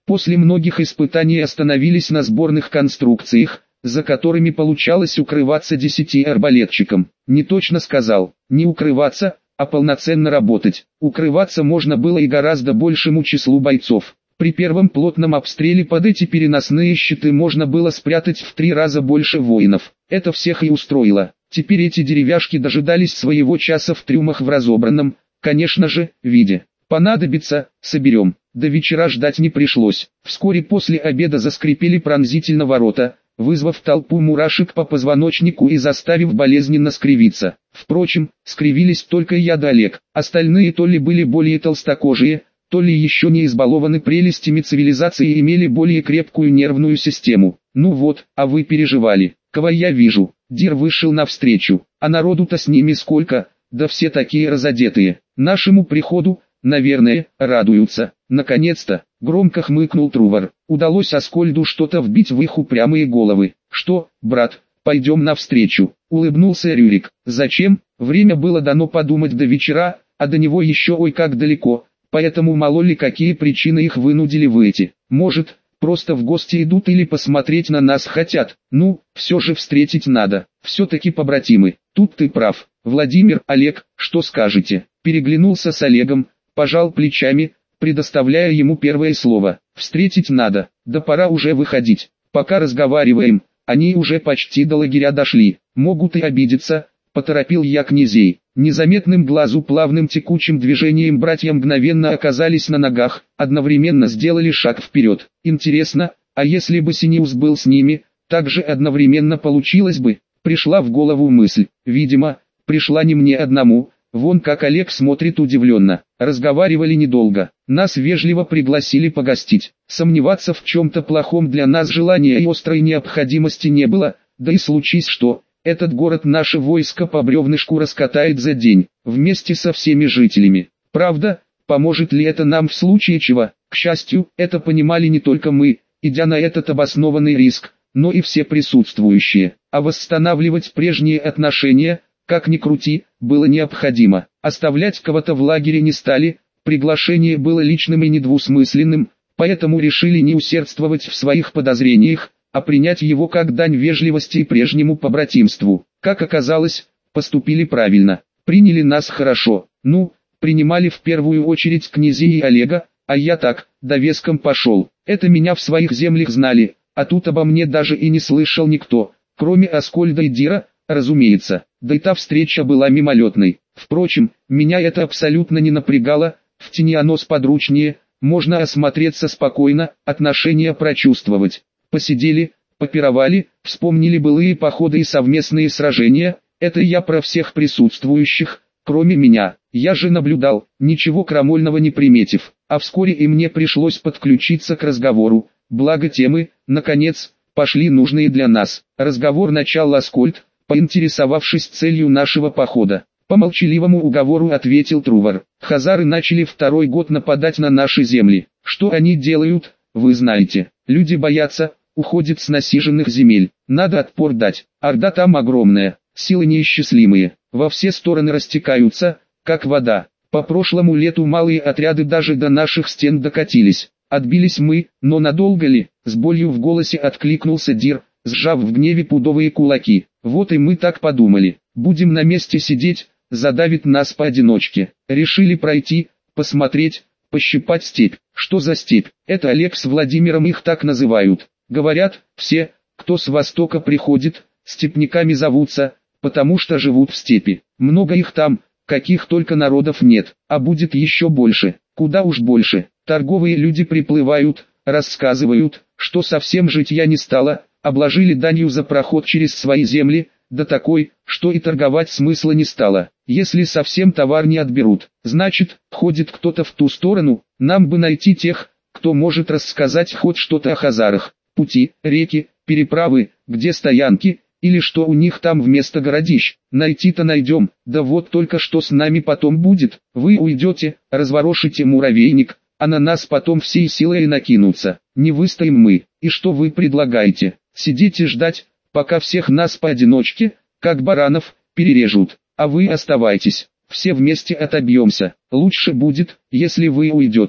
Speaker 1: После многих испытаний остановились на сборных конструкциях, за которыми получалось укрываться десяти арбалетчикам. Не точно сказал, не укрываться, а полноценно работать. Укрываться можно было и гораздо большему числу бойцов. При первом плотном обстреле под эти переносные щиты можно было спрятать в три раза больше воинов. Это всех и устроило. Теперь эти деревяшки дожидались своего часа в трюмах в разобранном, конечно же, виде. Понадобится, соберем. До вечера ждать не пришлось. Вскоре после обеда заскрипели пронзительно ворота, вызвав толпу мурашек по позвоночнику и заставив болезненно скривиться. Впрочем, скривились только я да Олег. Остальные то ли были более толстокожие, то ли еще не избалованы прелестями цивилизации и имели более крепкую нервную систему. Ну вот, а вы переживали. Кого я вижу? Дир вышел навстречу, а народу-то с ними сколько, да все такие разодетые. Нашему приходу, наверное, радуются. Наконец-то, громко хмыкнул Трувор. Удалось Аскольду что-то вбить в их упрямые головы. Что, брат, пойдем навстречу? Улыбнулся Рюрик. Зачем? Время было дано подумать до вечера, а до него еще ой как далеко. Поэтому мало ли какие причины их вынудили выйти. Может, просто в гости идут или посмотреть на нас хотят. Ну, все же встретить надо. Все-таки побратимы. Тут ты прав. Владимир, Олег, что скажете? Переглянулся с Олегом, пожал плечами, предоставляя ему первое слово. Встретить надо, да пора уже выходить. Пока разговариваем, они уже почти до лагеря дошли. Могут и обидеться, поторопил я князей. Незаметным глазу плавным текучим движением братья мгновенно оказались на ногах, одновременно сделали шаг вперед. Интересно, а если бы Синеус был с ними, так же одновременно получилось бы? Пришла в голову мысль. Видимо, пришла не мне одному. Вон как Олег смотрит удивленно. Разговаривали недолго. Нас вежливо пригласили погостить. Сомневаться в чем-то плохом для нас желания и острой необходимости не было, да и случись что, этот город наше войско по бревнышку раскатает за день, вместе со всеми жителями. Правда, поможет ли это нам в случае чего? К счастью, это понимали не только мы, идя на этот обоснованный риск, но и все присутствующие. А восстанавливать прежние отношения, как ни крути, было необходимо. Оставлять кого-то в лагере не стали, приглашение было личным и недвусмысленным, поэтому решили не усердствовать в своих подозрениях, а принять его как дань вежливости и прежнему побратимству. Как оказалось, поступили правильно, приняли нас хорошо. Ну, принимали в первую очередь князей и Олега, а я так, довеском пошел. Это меня в своих землях знали, а тут обо мне даже и не слышал никто, кроме Аскольда и Дира, разумеется. Да и та встреча была мимолетной. Впрочем, меня это абсолютно не напрягало, в тени оно сподручнее, можно осмотреться спокойно, отношения прочувствовать. Посидели, попировали, вспомнили былые походы и совместные сражения, это я про всех присутствующих, кроме меня. Я же наблюдал, ничего крамольного не приметив, а вскоре и мне пришлось подключиться к разговору, благо темы, наконец, пошли нужные для нас. Разговор начал Аскольд, поинтересовавшись целью нашего похода. По молчаливому уговору ответил Трувор. Хазары начали второй год нападать на наши земли. Что они делают, вы знаете. Люди боятся, уходят с насиженных земель. Надо отпор дать. Орда там огромная, силы неисчислимые. Во все стороны растекаются, как вода. По прошлому лету малые отряды даже до наших стен докатились. Отбились мы, но надолго ли? С болью в голосе откликнулся Дир, сжав в гневе пудовые кулаки. Вот и мы так подумали. Будем на месте сидеть, задавит нас поодиночке. Решили пройти, посмотреть, пощипать степь. Что за степь? Это Олег с Владимиром их так называют. Говорят, все, кто с востока приходит, степняками зовутся, потому что живут в степи. Много их там, каких только народов нет, а будет еще больше. Куда уж больше. Торговые люди приплывают, рассказывают, что совсем житья не стало, обложили данью за проход через свои земли, да такой, что и торговать смысла не стало. Если совсем товар не отберут, значит, ходит кто-то в ту сторону, нам бы найти тех, кто может рассказать хоть что-то о хазарах. Пути, реки, переправы, где стоянки, или что у них там вместо городищ. Найти-то найдем, да вот только что с нами потом будет. Вы уйдете, разворошите муравейник, а на нас потом всей силой накинутся. Не выстоим мы. И что вы предлагаете? Сидеть и ждать, пока всех нас поодиночке, как баранов, перережут. А вы оставайтесь. Все вместе отобьемся. Лучше будет, если вы уйдете.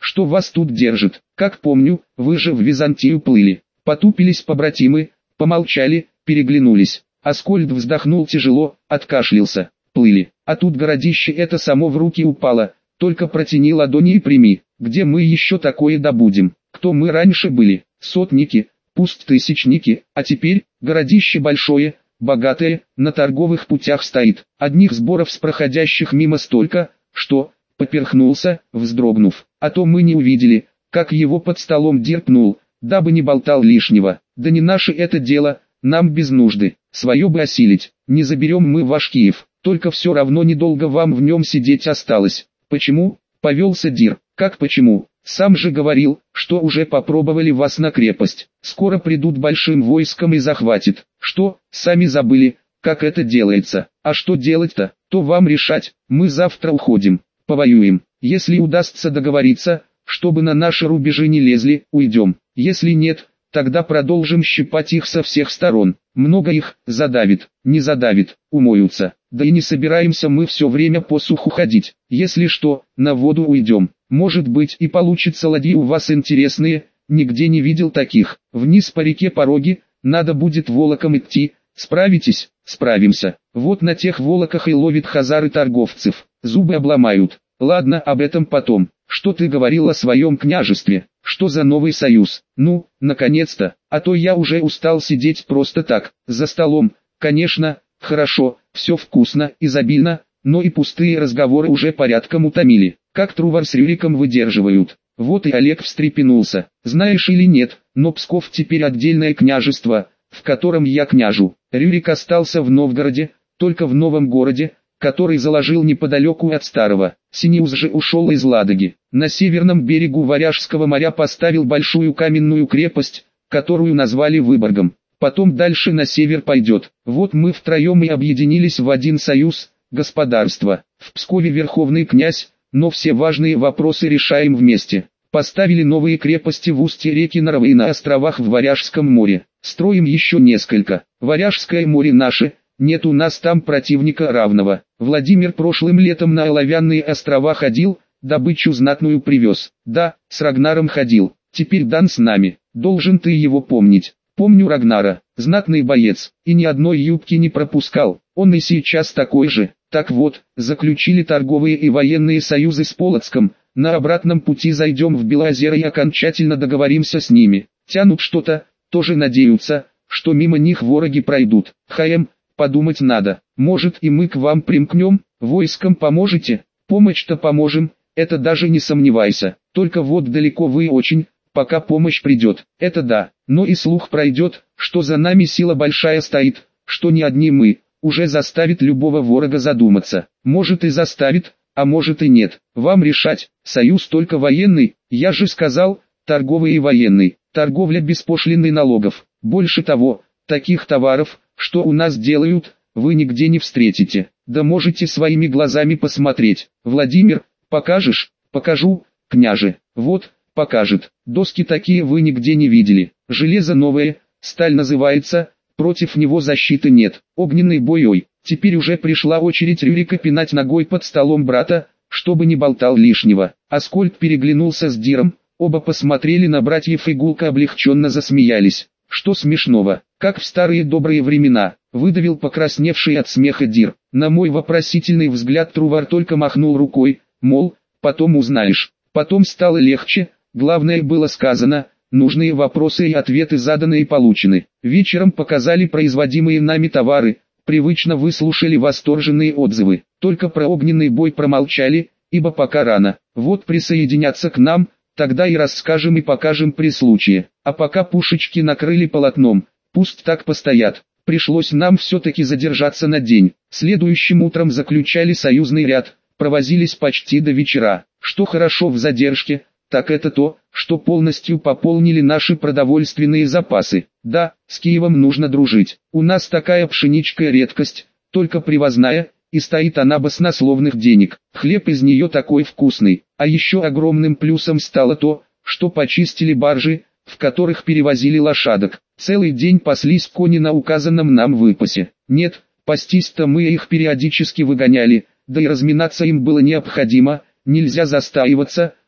Speaker 1: что вас тут держит? Как помню, вы же в Византию плыли». Потупились побратимы, помолчали, переглянулись. Аскольд вздохнул тяжело, откашлялся. «Плыли, а тут городище это само в руки упало, только протяни ладони и прими, где мы еще такое добудем, кто мы раньше были, сотники, пусть тысячники, а теперь, городище большое, богатое, на торговых путях стоит, одних сборов с проходящих мимо столько, что...» Поперхнулся, вздрогнув, а то мы не увидели, как его под столом дерпнул, дабы не болтал лишнего. Да не наше это дело, нам без нужды, свое бы осилить, не заберем мы ваш Киев, только все равно недолго вам в нем сидеть осталось. Почему? Повелся Дир. Как почему? Сам же говорил, что уже попробовали вас на крепость, скоро придут большим войском и захватит. Что, сами забыли, как это делается? А что делать-то, то вам решать, мы завтра уходим. Повоюем. Если удастся договориться, чтобы на наши рубежи не лезли, уйдем. Если нет, тогда продолжим щипать их со всех сторон. Много их задавит, не задавит, умоются. Да и не собираемся мы все время по суху ходить. Если что, на воду уйдем. Может быть и получится ладьи у вас интересные, нигде не видел таких. Вниз по реке Пороги, надо будет волоком идти. Справитесь? Справимся. Вот на тех волоках и ловит хазары торговцев. Зубы обломают. Ладно, об этом потом. Что ты говорил о своем княжестве? Что за новый союз? Ну, наконец-то. А то я уже устал сидеть просто так, за столом. Конечно, хорошо, все вкусно, изобильно, но и пустые разговоры уже порядком утомили. Как Трувор с Рюриком выдерживают. Вот и Олег встрепенулся. Знаешь или нет, но Псков теперь отдельное княжество, в котором я княжу. Рюрик остался в Новгороде, только в новом городе, который заложил неподалеку от старого. Синеус же ушел из Ладоги. На северном берегу Варяжского моря поставил большую каменную крепость, которую назвали Выборгом. Потом дальше на север пойдет. Вот мы втроем и объединились в один союз, господарство. В Пскове верховный князь, но все важные вопросы решаем вместе. Поставили новые крепости в устье реки Наровы и на островах в Варяжском море. Строим еще несколько. Варяжское море наше. Нет у нас там противника равного. Владимир прошлым летом на Оловянные острова ходил, добычу знатную привез. Да, с Рагнаром ходил. Теперь Дан с нами. Должен ты его помнить. Помню Рагнара. Знатный боец. И ни одной юбки не пропускал. Он и сейчас такой же. Так вот, заключили торговые и военные союзы с Полоцком. На обратном пути зайдем в Белоозеро и окончательно договоримся с ними. Тянут что-то, тоже надеются, что мимо них вороги пройдут. Хаем. Подумать надо, может и мы к вам примкнем, войском поможете? Помощь-то поможем, это даже не сомневайся, только вот далеко вы очень, пока помощь придет, это да, но и слух пройдет, что за нами сила большая стоит, что не одни мы, уже заставит любого ворога задуматься, может и заставит, а может и нет, вам решать, союз только военный, я же сказал, торговый и военный, торговля без пошлин и налогов, больше того, таких товаров, что у нас делают, вы нигде не встретите. Да можете своими глазами посмотреть. Владимир, покажешь? Покажу, княже. Вот, покажет. Доски такие вы нигде не видели. Железо новое, сталь называется, против него защиты нет. Огненный бой, ой. Теперь уже пришла очередь Рюрика пинать ногой под столом брата, чтобы не болтал лишнего. Аскольд переглянулся с Диром, оба посмотрели на братьев и гулко облегченно засмеялись. Что смешного, как в старые добрые времена, выдавил покрасневший от смеха Дир. На мой вопросительный взгляд Трувор только махнул рукой, мол, потом узнаешь. Потом стало легче, главное было сказано, нужные вопросы и ответы заданы и получены. Вечером показали производимые нами товары, привычно выслушали восторженные отзывы. Только про огненный бой промолчали, ибо пока рано. Вот присоединяться к нам, тогда и расскажем и покажем при случае. А пока пушечки накрыли полотном, пусть так постоят. Пришлось нам все-таки задержаться на день. Следующим утром заключали союзный ряд, провозились почти до вечера. Что хорошо в задержке, так это то, что полностью пополнили наши продовольственные запасы. Да, с Киевом нужно дружить. У нас такая пшеничка редкость, только привозная, и стоит она баснословных денег. Хлеб из нее такой вкусный. А еще огромным плюсом стало то, что почистили баржи, в которых перевозили лошадок. Целый день паслись кони на указанном нам выпасе. Нет, пастись-то мы их периодически выгоняли, да и разминаться им было необходимо, нельзя застаиваться,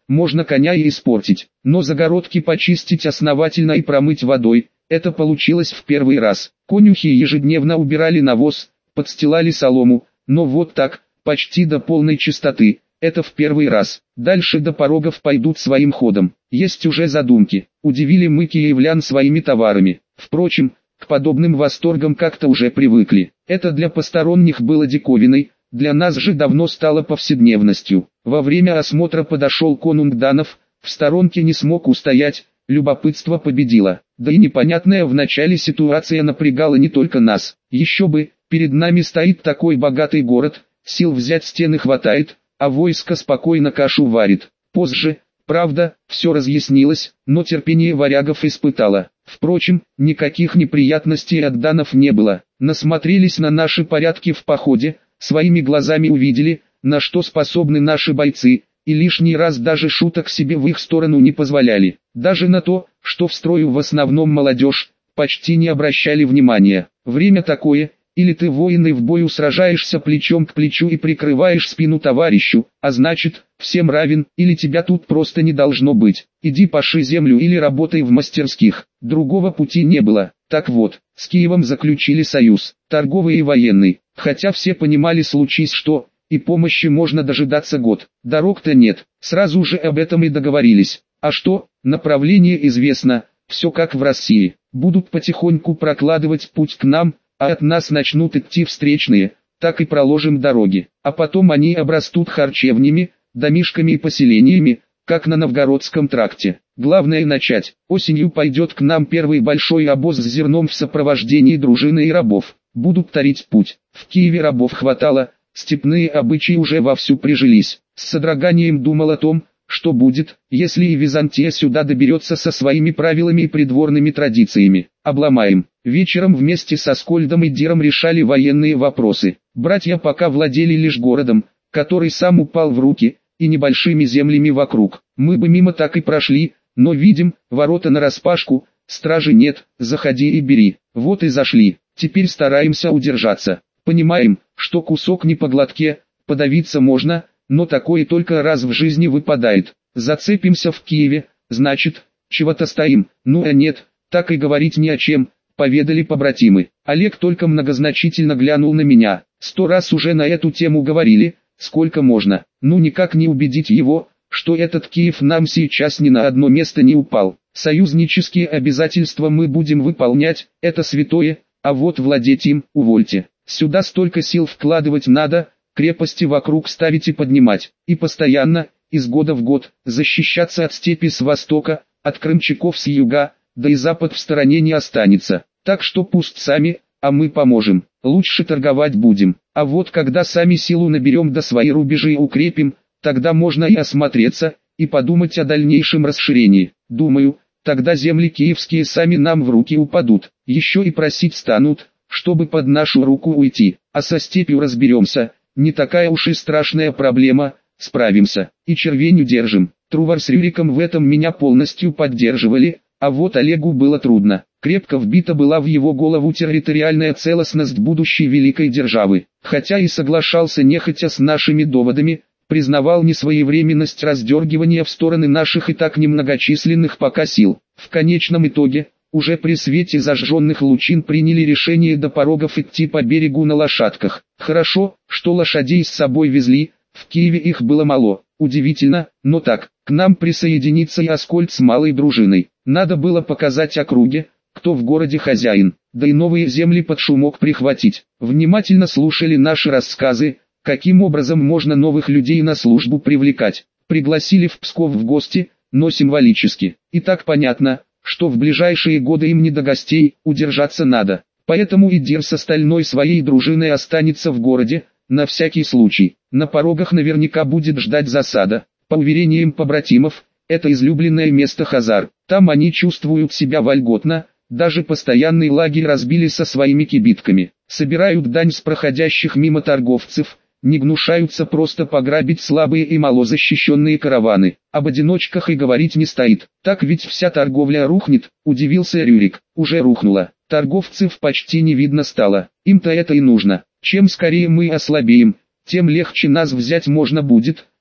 Speaker 1: можно коня и испортить. Но загородки почистить основательно и промыть водой, это получилось в первый раз. Конюхи ежедневно убирали навоз, подстилали солому, но вот так, почти до полной чистоты, это в первый раз. Дальше до порогов пойдут своим ходом. Есть уже задумки. Удивили мы киевлян своими товарами. Впрочем, к подобным восторгам как-то уже привыкли. Это для посторонних было диковиной, для нас же давно стало повседневностью. Во время осмотра подошел конунг данов, в сторонке не смог устоять, любопытство победило. Да и непонятная в начале ситуация напрягала не только нас. Еще бы, перед нами стоит такой богатый город, сил взять стены хватает, а войско спокойно кашу варит. Позже, правда, все разъяснилось, но терпение варягов испытало. Впрочем, никаких неприятностей от данов не было. Насмотрелись на наши порядки в походе, своими глазами увидели, на что способны наши бойцы, и лишний раз даже шуток себе в их сторону не позволяли. Даже на то, что в строю в основном молодежь, почти не обращали внимания. Время такое, или ты воин и в бою сражаешься плечом к плечу и прикрываешь спину товарищу, а значит, всем равен, или тебя тут просто не должно быть. Иди паши землю или работай в мастерских. Другого пути не было. Так вот, с Киевом заключили союз, торговый и военный, хотя все понимали случись что, и помощи можно дожидаться год. Дорог-то нет, сразу же об этом и договорились. А что, направление известно, все как в России. Будут потихоньку прокладывать путь к нам, а от нас начнут идти встречные, так и проложим дороги. А потом они обрастут харчевнями, домишками и поселениями, как на Новгородском тракте. Главное начать. Осенью пойдет к нам первый большой обоз с зерном в сопровождении дружины и рабов. Будут тарить путь. В Киеве рабов хватало, степные обычаи уже вовсю прижились. С содроганием думал о том, что будет, если и Византия сюда доберется со своими правилами и придворными традициями. Обломаем. Вечером вместе со Скольдом и Диром решали военные вопросы. Братья пока владели лишь городом, который сам упал в руки, и небольшими землями вокруг. Мы бы мимо так и прошли, но видим, ворота нараспашку, стражи нет, заходи и бери. Вот и зашли. Теперь стараемся удержаться. Понимаем, что кусок не по глотке, подавиться можно, но такое только раз в жизни выпадает. Зацепимся в Киеве, значит, чего-то стоим. Ну а нет, так и говорить ни о чем, поведали побратимы. Олег только многозначительно глянул на меня. Сто раз уже на эту тему говорили, сколько можно. Ну никак не убедить его, что этот Киев нам сейчас ни на одно место не упал. Союзнические обязательства мы будем выполнять, это святое, а вот владеть им, увольте. Сюда столько сил вкладывать надо, крепости вокруг ставить и поднимать, и постоянно, из года в год, защищаться от степи с востока, от крымчаков с юга, да и запад в стороне не останется. Так что пусть сами, а мы поможем. Лучше торговать будем, а вот когда сами силу наберем до свои рубежи укрепим, тогда можно и осмотреться, и подумать о дальнейшем расширении. Думаю, тогда земли киевские сами нам в руки упадут, еще и просить станут, чтобы под нашу руку уйти. А со степью разберемся, не такая уж и страшная проблема, справимся, и червень удержим. Трувор с Рюриком в этом меня полностью поддерживали, а вот Олегу было трудно. Крепко вбита была в его голову территориальная целостность будущей великой державы. Хотя и соглашался нехотя с нашими доводами, признавал несвоевременность раздергивания в стороны наших и так немногочисленных пока сил. В конечном итоге, уже при свете зажженных лучин приняли решение до порогов идти по берегу на лошадках. Хорошо, что лошадей с собой везли, в Киеве их было мало. Удивительно, но так, к нам присоединится и Аскольд с малой дружиной. Надо было показать округе, кто в городе хозяин, да и новые земли под шумок прихватить. Внимательно слушали наши рассказы, каким образом можно новых людей на службу привлекать. Пригласили в Псков в гости, но символически. И так понятно, что в ближайшие годы им не до гостей, удержаться надо. Поэтому и Дир с остальной своей дружиной останется в городе, на всякий случай. На порогах наверняка будет ждать засада. По уверениям побратимов, это излюбленное место хазар. Там они чувствуют себя вольготно, даже постоянный лагерь разбили со своими кибитками. Собирают дань с проходящих мимо торговцев, не гнушаются просто пограбить слабые и малозащищенные караваны. Об одиночках и говорить не стоит. Так ведь вся торговля рухнет, удивился Рюрик. Уже рухнула. Торговцев почти не видно стало. Им-то это и нужно. Чем скорее мы ослабеем, тем легче нас взять можно будет,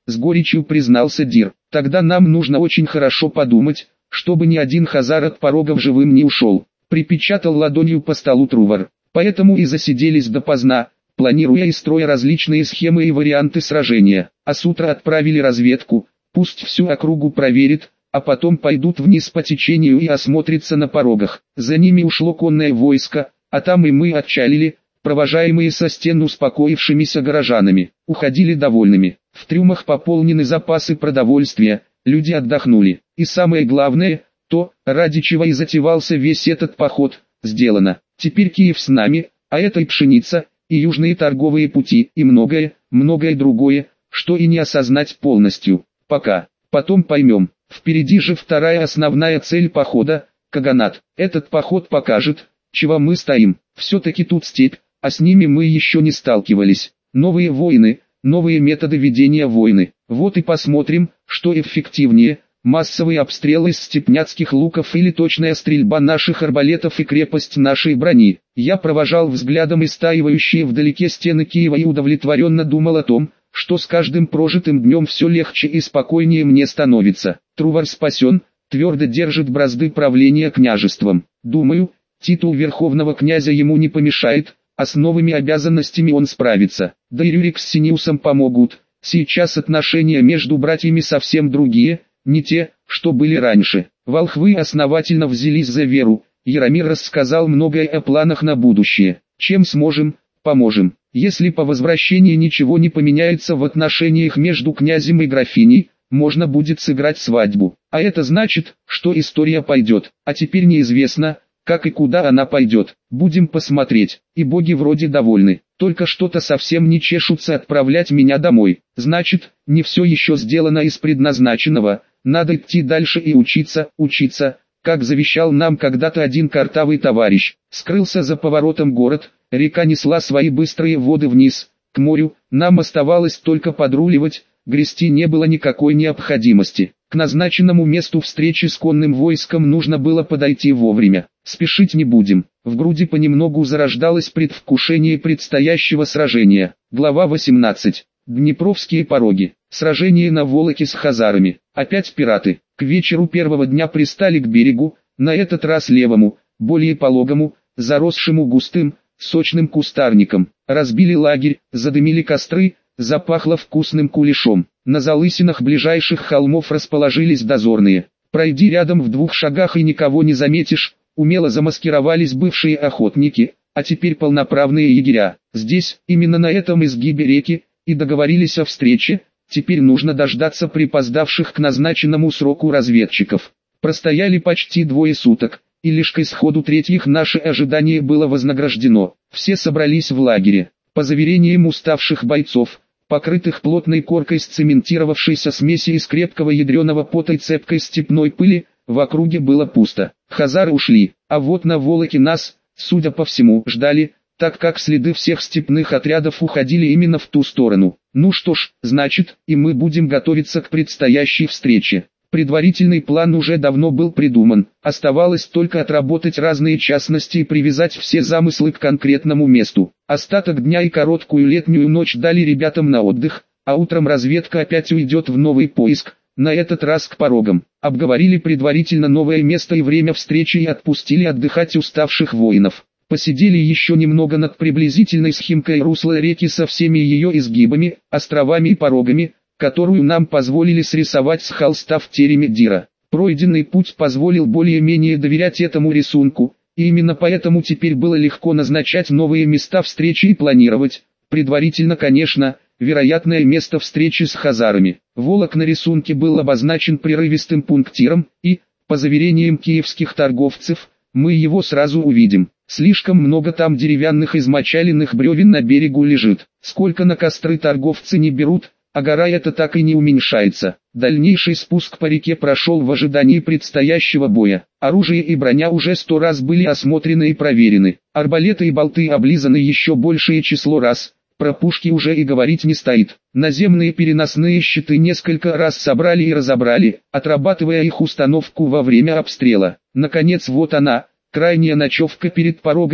Speaker 1: с горечью признался Дир. Тогда нам нужно очень хорошо подумать, чтобы ни один хазар от порогов живым не ушел. Припечатал ладонью по столу Трувор. Поэтому и засиделись допоздна, планируя и строя различные схемы и варианты сражения. А с утра отправили разведку, пусть всю округу проверит, а потом пойдут вниз по течению и осмотрятся на порогах. За ними ушло конное войско, а там и мы отчалили, провожаемые со стен успокоившимися горожанами. Уходили довольными. В трюмах пополнены запасы продовольствия, люди отдохнули. И самое главное, то, ради чего и затевался весь этот поход, сделано. Теперь Киев с нами, а это и пшеница, и южные торговые пути, и многое, многое другое, что и не осознать полностью. Пока. Потом поймем. Впереди же вторая основная цель похода – Каганат. Этот поход покажет, чего мы стоим. Все-таки тут степь, а с ними мы еще не сталкивались. Новые войны, новые методы ведения войны. Вот и посмотрим, что эффективнее – массовый обстрел из степняцких луков или точная стрельба наших арбалетов и крепость нашей брони. Я провожал взглядом истаивающие вдалеке стены Киева и удовлетворенно думал о том, что с каждым прожитым днем все легче и спокойнее мне становится. Трувор спасен, твердо держит бразды правления княжеством. Думаю, титул верховного князя ему не помешает, а с новыми обязанностями он справится. Да и Рюрик с Синеусом помогут. Сейчас отношения между братьями совсем другие, не те, что были раньше. Волхвы основательно взялись за веру. Яромир рассказал многое о планах на будущее. Чем сможем, поможем. Если по возвращении ничего не поменяется в отношениях между князем и графиней, можно будет сыграть свадьбу. А это значит, что история пойдет. А теперь неизвестно, как и куда она пойдет. Будем посмотреть. И боги вроде довольны. Только что-то совсем не чешутся отправлять меня домой. Значит, не все еще сделано из предназначенного. Надо идти дальше и учиться, учиться, как завещал нам когда-то один картавый товарищ. Скрылся за поворотом город, река несла свои быстрые воды вниз, к морю. Нам оставалось только подруливать, грести не было никакой необходимости. К назначенному месту встречи с конным войском нужно было подойти вовремя. Спешить не будем. В груди понемногу зарождалось предвкушение предстоящего сражения. Глава восемнадцать. Днепровские пороги. Сражение на Волоке с хазарами. Опять пираты. К вечеру первого дня пристали к берегу, на этот раз левому, более пологому, заросшему густым, сочным кустарником. Разбили лагерь, задымили костры, запахло вкусным кулешом. На залысинах ближайших холмов расположились дозорные. Пройди рядом в двух шагах и никого не заметишь, умело замаскировались бывшие охотники, а теперь полноправные егеря. Здесь, именно на этом изгибе реки, и договорились о встрече. Теперь нужно дождаться припоздавших к назначенному сроку разведчиков. Простояли почти двое суток, и лишь к исходу третьих наше ожидание было вознаграждено. Все собрались в лагере. По заверениям уставших бойцов, покрытых плотной коркой сцементировавшейся смеси из крепкого ядреного пота и цепкой степной пыли, в округе было пусто. Хазары ушли, а вот на Волоке нас, судя по всему, ждали, так как следы всех степных отрядов уходили именно в ту сторону. Ну что ж, значит, и мы будем готовиться к предстоящей встрече. Предварительный план уже давно был придуман, оставалось только отработать разные частности и привязать все замыслы к конкретному месту. Остаток дня и короткую летнюю ночь дали ребятам на отдых, а утром разведка опять уйдет в новый поиск, на этот раз к порогам. Обговорили предварительно новое место и время встречи и отпустили отдыхать уставших воинов. Посидели еще немного над приблизительной схемкой русла реки со всеми ее изгибами, островами и порогами, которую нам позволили срисовать с холста в тереме Дира. Пройденный путь позволил более-менее доверять этому рисунку, и именно поэтому теперь было легко назначать новые места встречи и планировать, предварительно, конечно, вероятное место встречи с хазарами. Волок на рисунке был обозначен прерывистым пунктиром, и, по заверениям киевских торговцев, мы его сразу увидим. Слишком много там деревянных измочаленных бревен на берегу лежит. Сколько на костры торговцы не берут, а гора эта так и не уменьшается. Дальнейший спуск по реке прошел в ожидании предстоящего боя. Оружие и броня уже сто раз были осмотрены и проверены. Арбалеты и болты облизаны еще большее число раз. Про пушки уже и говорить не стоит. Наземные переносные щиты несколько раз собрали и разобрали, отрабатывая их установку во время обстрела. Наконец вот она, крайняя ночевка перед порогами,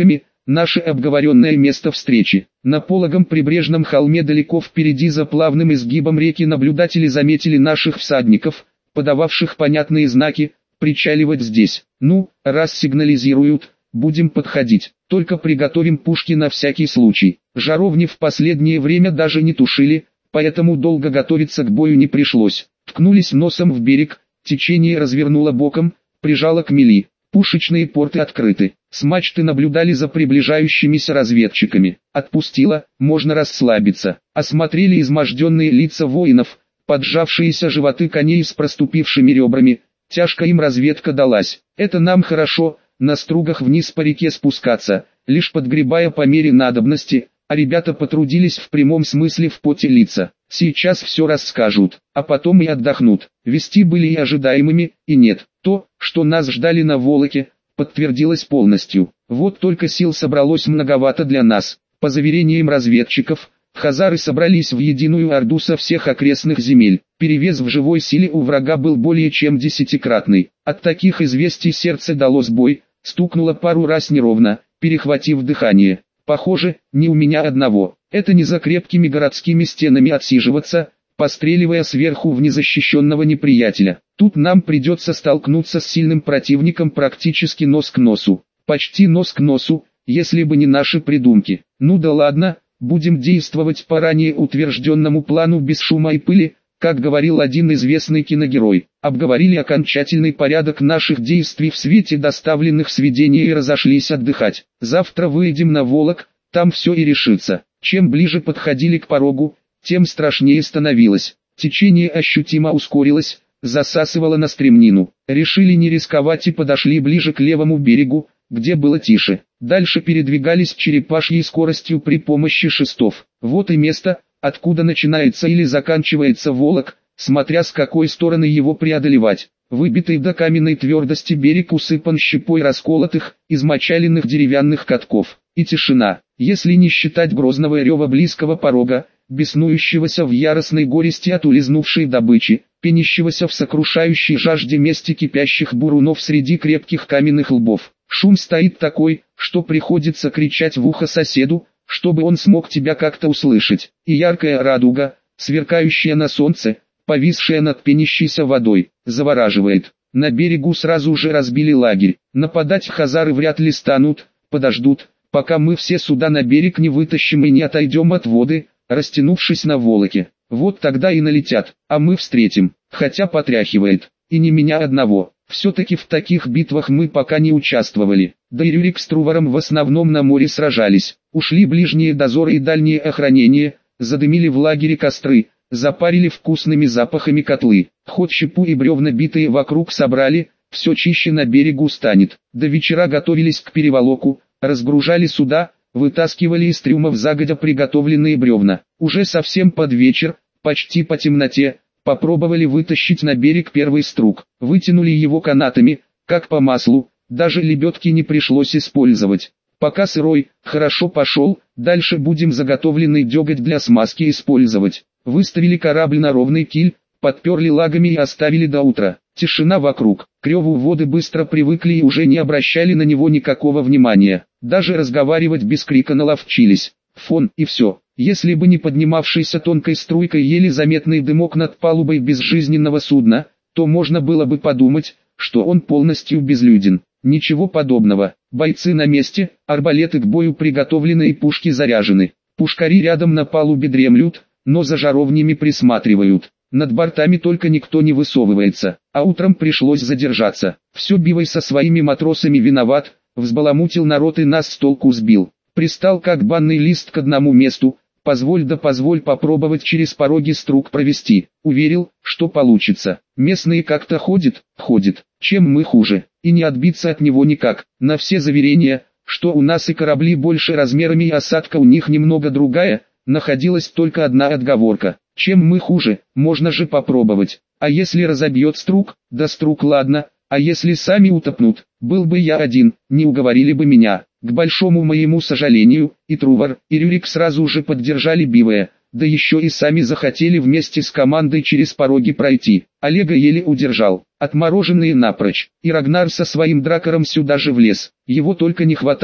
Speaker 1: наше обговоренное место встречи. На пологом прибрежном холме далеко впереди за плавным изгибом реки наблюдатели заметили наших всадников, подававших понятные знаки, причаливать здесь. Ну, раз сигнализируют, будем подходить, только приготовим пушки на всякий случай. Жаровни в последнее время даже не тушили, поэтому долго готовиться к бою не пришлось. Ткнулись носом в берег, течение развернуло боком, прижало к мели. Пушечные порты открыты. С мачты наблюдали за приближающимися разведчиками. Отпустило, можно расслабиться. Осмотрели изможденные лица воинов, поджавшиеся животы коней с проступившими ребрами. Тяжко им разведка далась. Это нам хорошо, на стругах вниз по реке спускаться, лишь подгребая по мере надобности, а ребята потрудились в прямом смысле в поте лица. Сейчас все расскажут, а потом и отдохнут. Вести были и ожидаемыми, и нет. То, что нас ждали на Волоке, подтвердилось полностью. Вот только сил собралось многовато для нас. По заверениям разведчиков, хазары собрались в единую орду со всех окрестных земель. Перевес в живой силе у врага был более чем десятикратный. От таких известий сердце дало сбой, стукнуло пару раз неровно, перехватив дыхание. Похоже, не у меня одного. Это не за крепкими городскими стенами отсиживаться, постреливая сверху в незащищенного неприятеля. Тут нам придется столкнуться с сильным противником практически нос к носу. Почти нос к носу, если бы не наши придумки. Ну да ладно, будем действовать по ранее утвержденному плану без шума и пыли, как говорил один известный киногерой. Обговорили окончательный порядок наших действий в свете доставленных сведений и разошлись отдыхать. Завтра выйдем на Волок, там все и решится. Чем ближе подходили к порогу, тем страшнее становилось. Течение ощутимо ускорилось, засасывало на стремнину. Решили не рисковать и подошли ближе к левому берегу, где было тише. Дальше передвигались черепашьей скоростью при помощи шестов. Вот и место, откуда начинается или заканчивается Волок, смотря с какой стороны его преодолевать. Выбитый до каменной твердости берег усыпан щепой расколотых, измочаленных деревянных катков. И тишина, если не считать грозного рева близкого порога, беснующегося в яростной горести от улизнувшей добычи, пенящегося в сокрушающей жажде мести кипящих бурунов среди крепких каменных лбов. Шум стоит такой, что приходится кричать в ухо соседу, чтобы он смог тебя как-то услышать. И яркая радуга, сверкающая на солнце, повисшая над пенящейся водой, завораживает. На берегу сразу же разбили лагерь. Нападать хазары вряд ли станут, подождут, пока мы все суда на берег не вытащим и не отойдем от воды, растянувшись на Волоке. Вот тогда и налетят, а мы встретим, хотя потряхивает. И не меня одного. Все-таки в таких битвах мы пока не участвовали. Да и Рюрик с Труваром в основном на море сражались. Ушли ближние дозоры и дальние охранения, задымили в лагере костры, запарили вкусными запахами котлы. Хоть щепу и бревна битые вокруг собрали, все чище на берегу станет. До вечера готовились к переволоку, разгружали суда, вытаскивали из трюмов загодя приготовленные бревна. Уже совсем под вечер, почти по темноте, попробовали вытащить на берег первый струк. Вытянули его канатами, как по маслу, даже лебедки не пришлось использовать. Пока сырой, хорошо пошел, дальше будем заготовленный деготь для смазки использовать. Выставили корабль на ровный киль, подперли лагами и оставили до утра. Тишина вокруг, к реву воды быстро привыкли и уже не обращали на него никакого внимания. Даже разговаривать без крика наловчились. Фон и все. Если бы не поднимавшийся тонкой струйкой еле заметный дымок над палубой безжизненного судна, то можно было бы подумать, что он полностью безлюден. Ничего подобного. Бойцы на месте, арбалеты к бою приготовлены и пушки заряжены. Пушкари рядом на палубе дремлют, но за жаровнями присматривают. Над бортами только никто не высовывается, а утром пришлось задержаться. Все Бивой со своими матросами виноват, взбаламутил народ и нас с толку сбил. Пристал как банный лист к одному месту, позволь да позволь попробовать через пороги струк провести. Уверил, что получится. Местные как-то ходят, ходят, чем мы хуже, и не отбиться от него никак. На все заверения, что у нас и корабли больше размерами и осадка у них немного другая, находилась только одна отговорка. Чем мы хуже, можно же попробовать. А если разобьет струк, да струк ладно, а если сами утопнут, был бы я один, не уговорили бы меня. К большому моему сожалению, и Трувар, и Рюрик сразу же поддержали Бивая, да еще и сами захотели вместе с командой через пороги пройти. Олега еле удержал, отмороженные напрочь, и Рагнар со своим дракором сюда же влез, его только не хватало.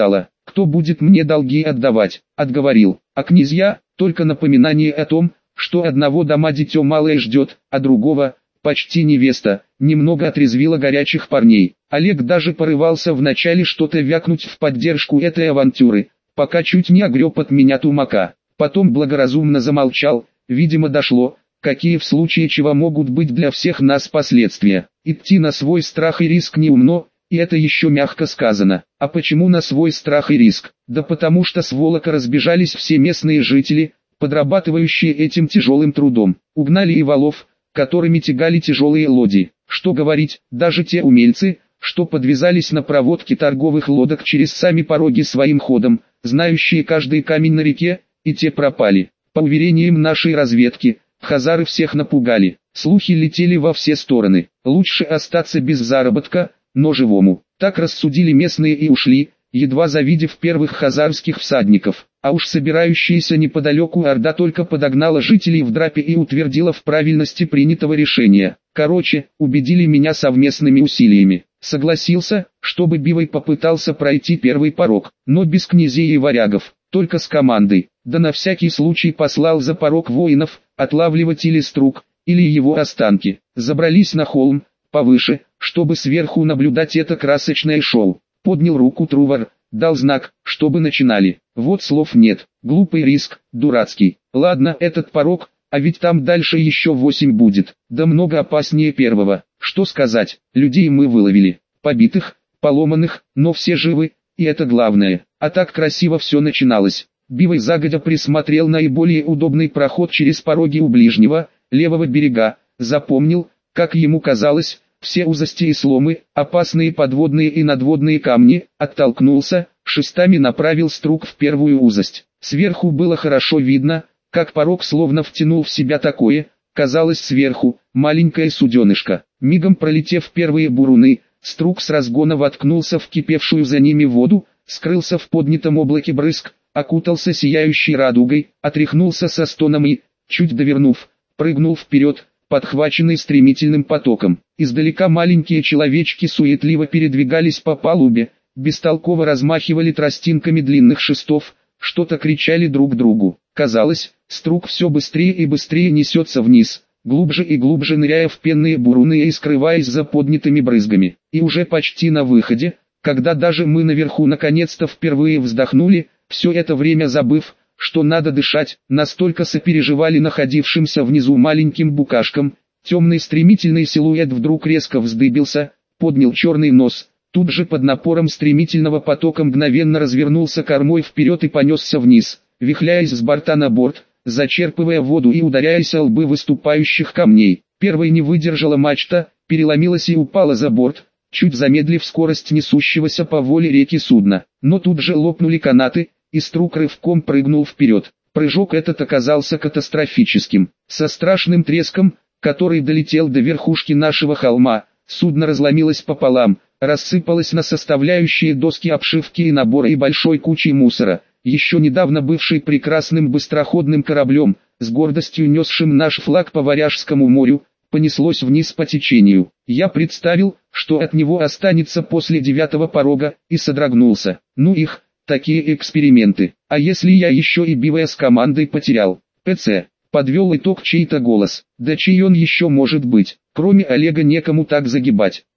Speaker 1: кто будет мне долги отдавать? Отговорил. А князья, только напоминание о том, что одного дома дитё малое ждет, а другого, почти невеста, немного отрезвило горячих парней. Олег даже порывался вначале что-то вякнуть в поддержку этой авантюры, пока чуть не огреб от меня тумака. Потом благоразумно замолчал, видимо дошло, какие в случае чего могут быть для всех нас последствия. Идти на свой страх и риск неумно, и это еще мягко сказано. А почему на свой страх и риск? Да потому что с Волока разбежались все местные жители, подрабатывающие этим тяжелым трудом. Угнали и валов, которыми тягали тяжелые лодии. Что говорить, даже те умельцы, что подвязались на проводке торговых лодок через сами пороги своим ходом, знающие каждый камень на реке, и те пропали. По уверениям нашей разведки, хазары всех напугали. Слухи летели во все стороны. Лучше остаться без заработка, но живому. Так рассудили местные и ушли, едва завидев первых хазарских всадников. А уж собирающаяся неподалеку орда только подогнала жителей в драпе и утвердила в правильности принятого решения. Короче, убедили меня совместными усилиями. Согласился, чтобы Бивой попытался пройти первый порог, но без князей и варягов, только с командой. Да на всякий случай послал за порог воинов, отлавливать или струк, или его останки. Забрались на холм, повыше, чтобы сверху наблюдать это красочное шоу. Поднял руку Трувор, дал знак, чтобы начинали. Вот слов нет, глупый риск, дурацкий. Ладно, этот порог, а ведь там дальше еще восемь будет, да много опаснее первого. Что сказать, людей мы выловили, побитых, поломанных, но все живы, и это главное. А так красиво все начиналось. Бивой загодя присмотрел наиболее удобный проход через пороги у ближнего, левого берега, запомнил, как ему казалось, все узости и сломы, опасные подводные и надводные камни, оттолкнулся, шестами направил струк в первую узость. Сверху было хорошо видно, как порог словно втянул в себя такое, казалось сверху, маленькое суденышко. Мигом пролетев первые буруны, струк с разгона воткнулся в кипевшую за ними воду, скрылся в поднятом облаке брызг, окутался сияющей радугой, отряхнулся со стоном и, чуть довернув, прыгнул вперед, подхваченный стремительным потоком. Издалека маленькие человечки суетливо передвигались по палубе, бестолково размахивали тростинками длинных шестов, что-то кричали друг другу. Казалось, струк все быстрее и быстрее несется вниз, глубже и глубже ныряя в пенные буруны и скрываясь за поднятыми брызгами. И уже почти на выходе, когда даже мы наверху наконец-то впервые вздохнули, все это время забыв, что надо дышать, настолько сопереживали находившимся внизу маленьким букашкам. Темный стремительный силуэт вдруг резко вздыбился, поднял черный нос, тут же под напором стремительного потока мгновенно развернулся кормой вперед и понесся вниз, вихляясь с борта на борт, зачерпывая воду и ударяясь о лбы выступающих камней. Первой не выдержала мачта, переломилась и упала за борт, чуть замедлив скорость несущегося по воле реки судна. Но тут же лопнули канаты, и струк рывком прыгнул вперед. Прыжок этот оказался катастрофическим. Со страшным треском, который долетел до верхушки нашего холма, судно разломилось пополам, рассыпалось на составляющие доски обшивки и набора и большой кучей мусора. Еще недавно бывший прекрасным быстроходным кораблем, с гордостью несшим наш флаг по Варяжскому морю, понеслось вниз по течению. Я представил, что от него останется после девятого порога, и содрогнулся. Ну их, такие эксперименты. А если я еще и Бивая с командой потерял? ПЦ. Подвел итог чей-то голос. Да чей он еще может быть? Кроме Олега некому так загибать.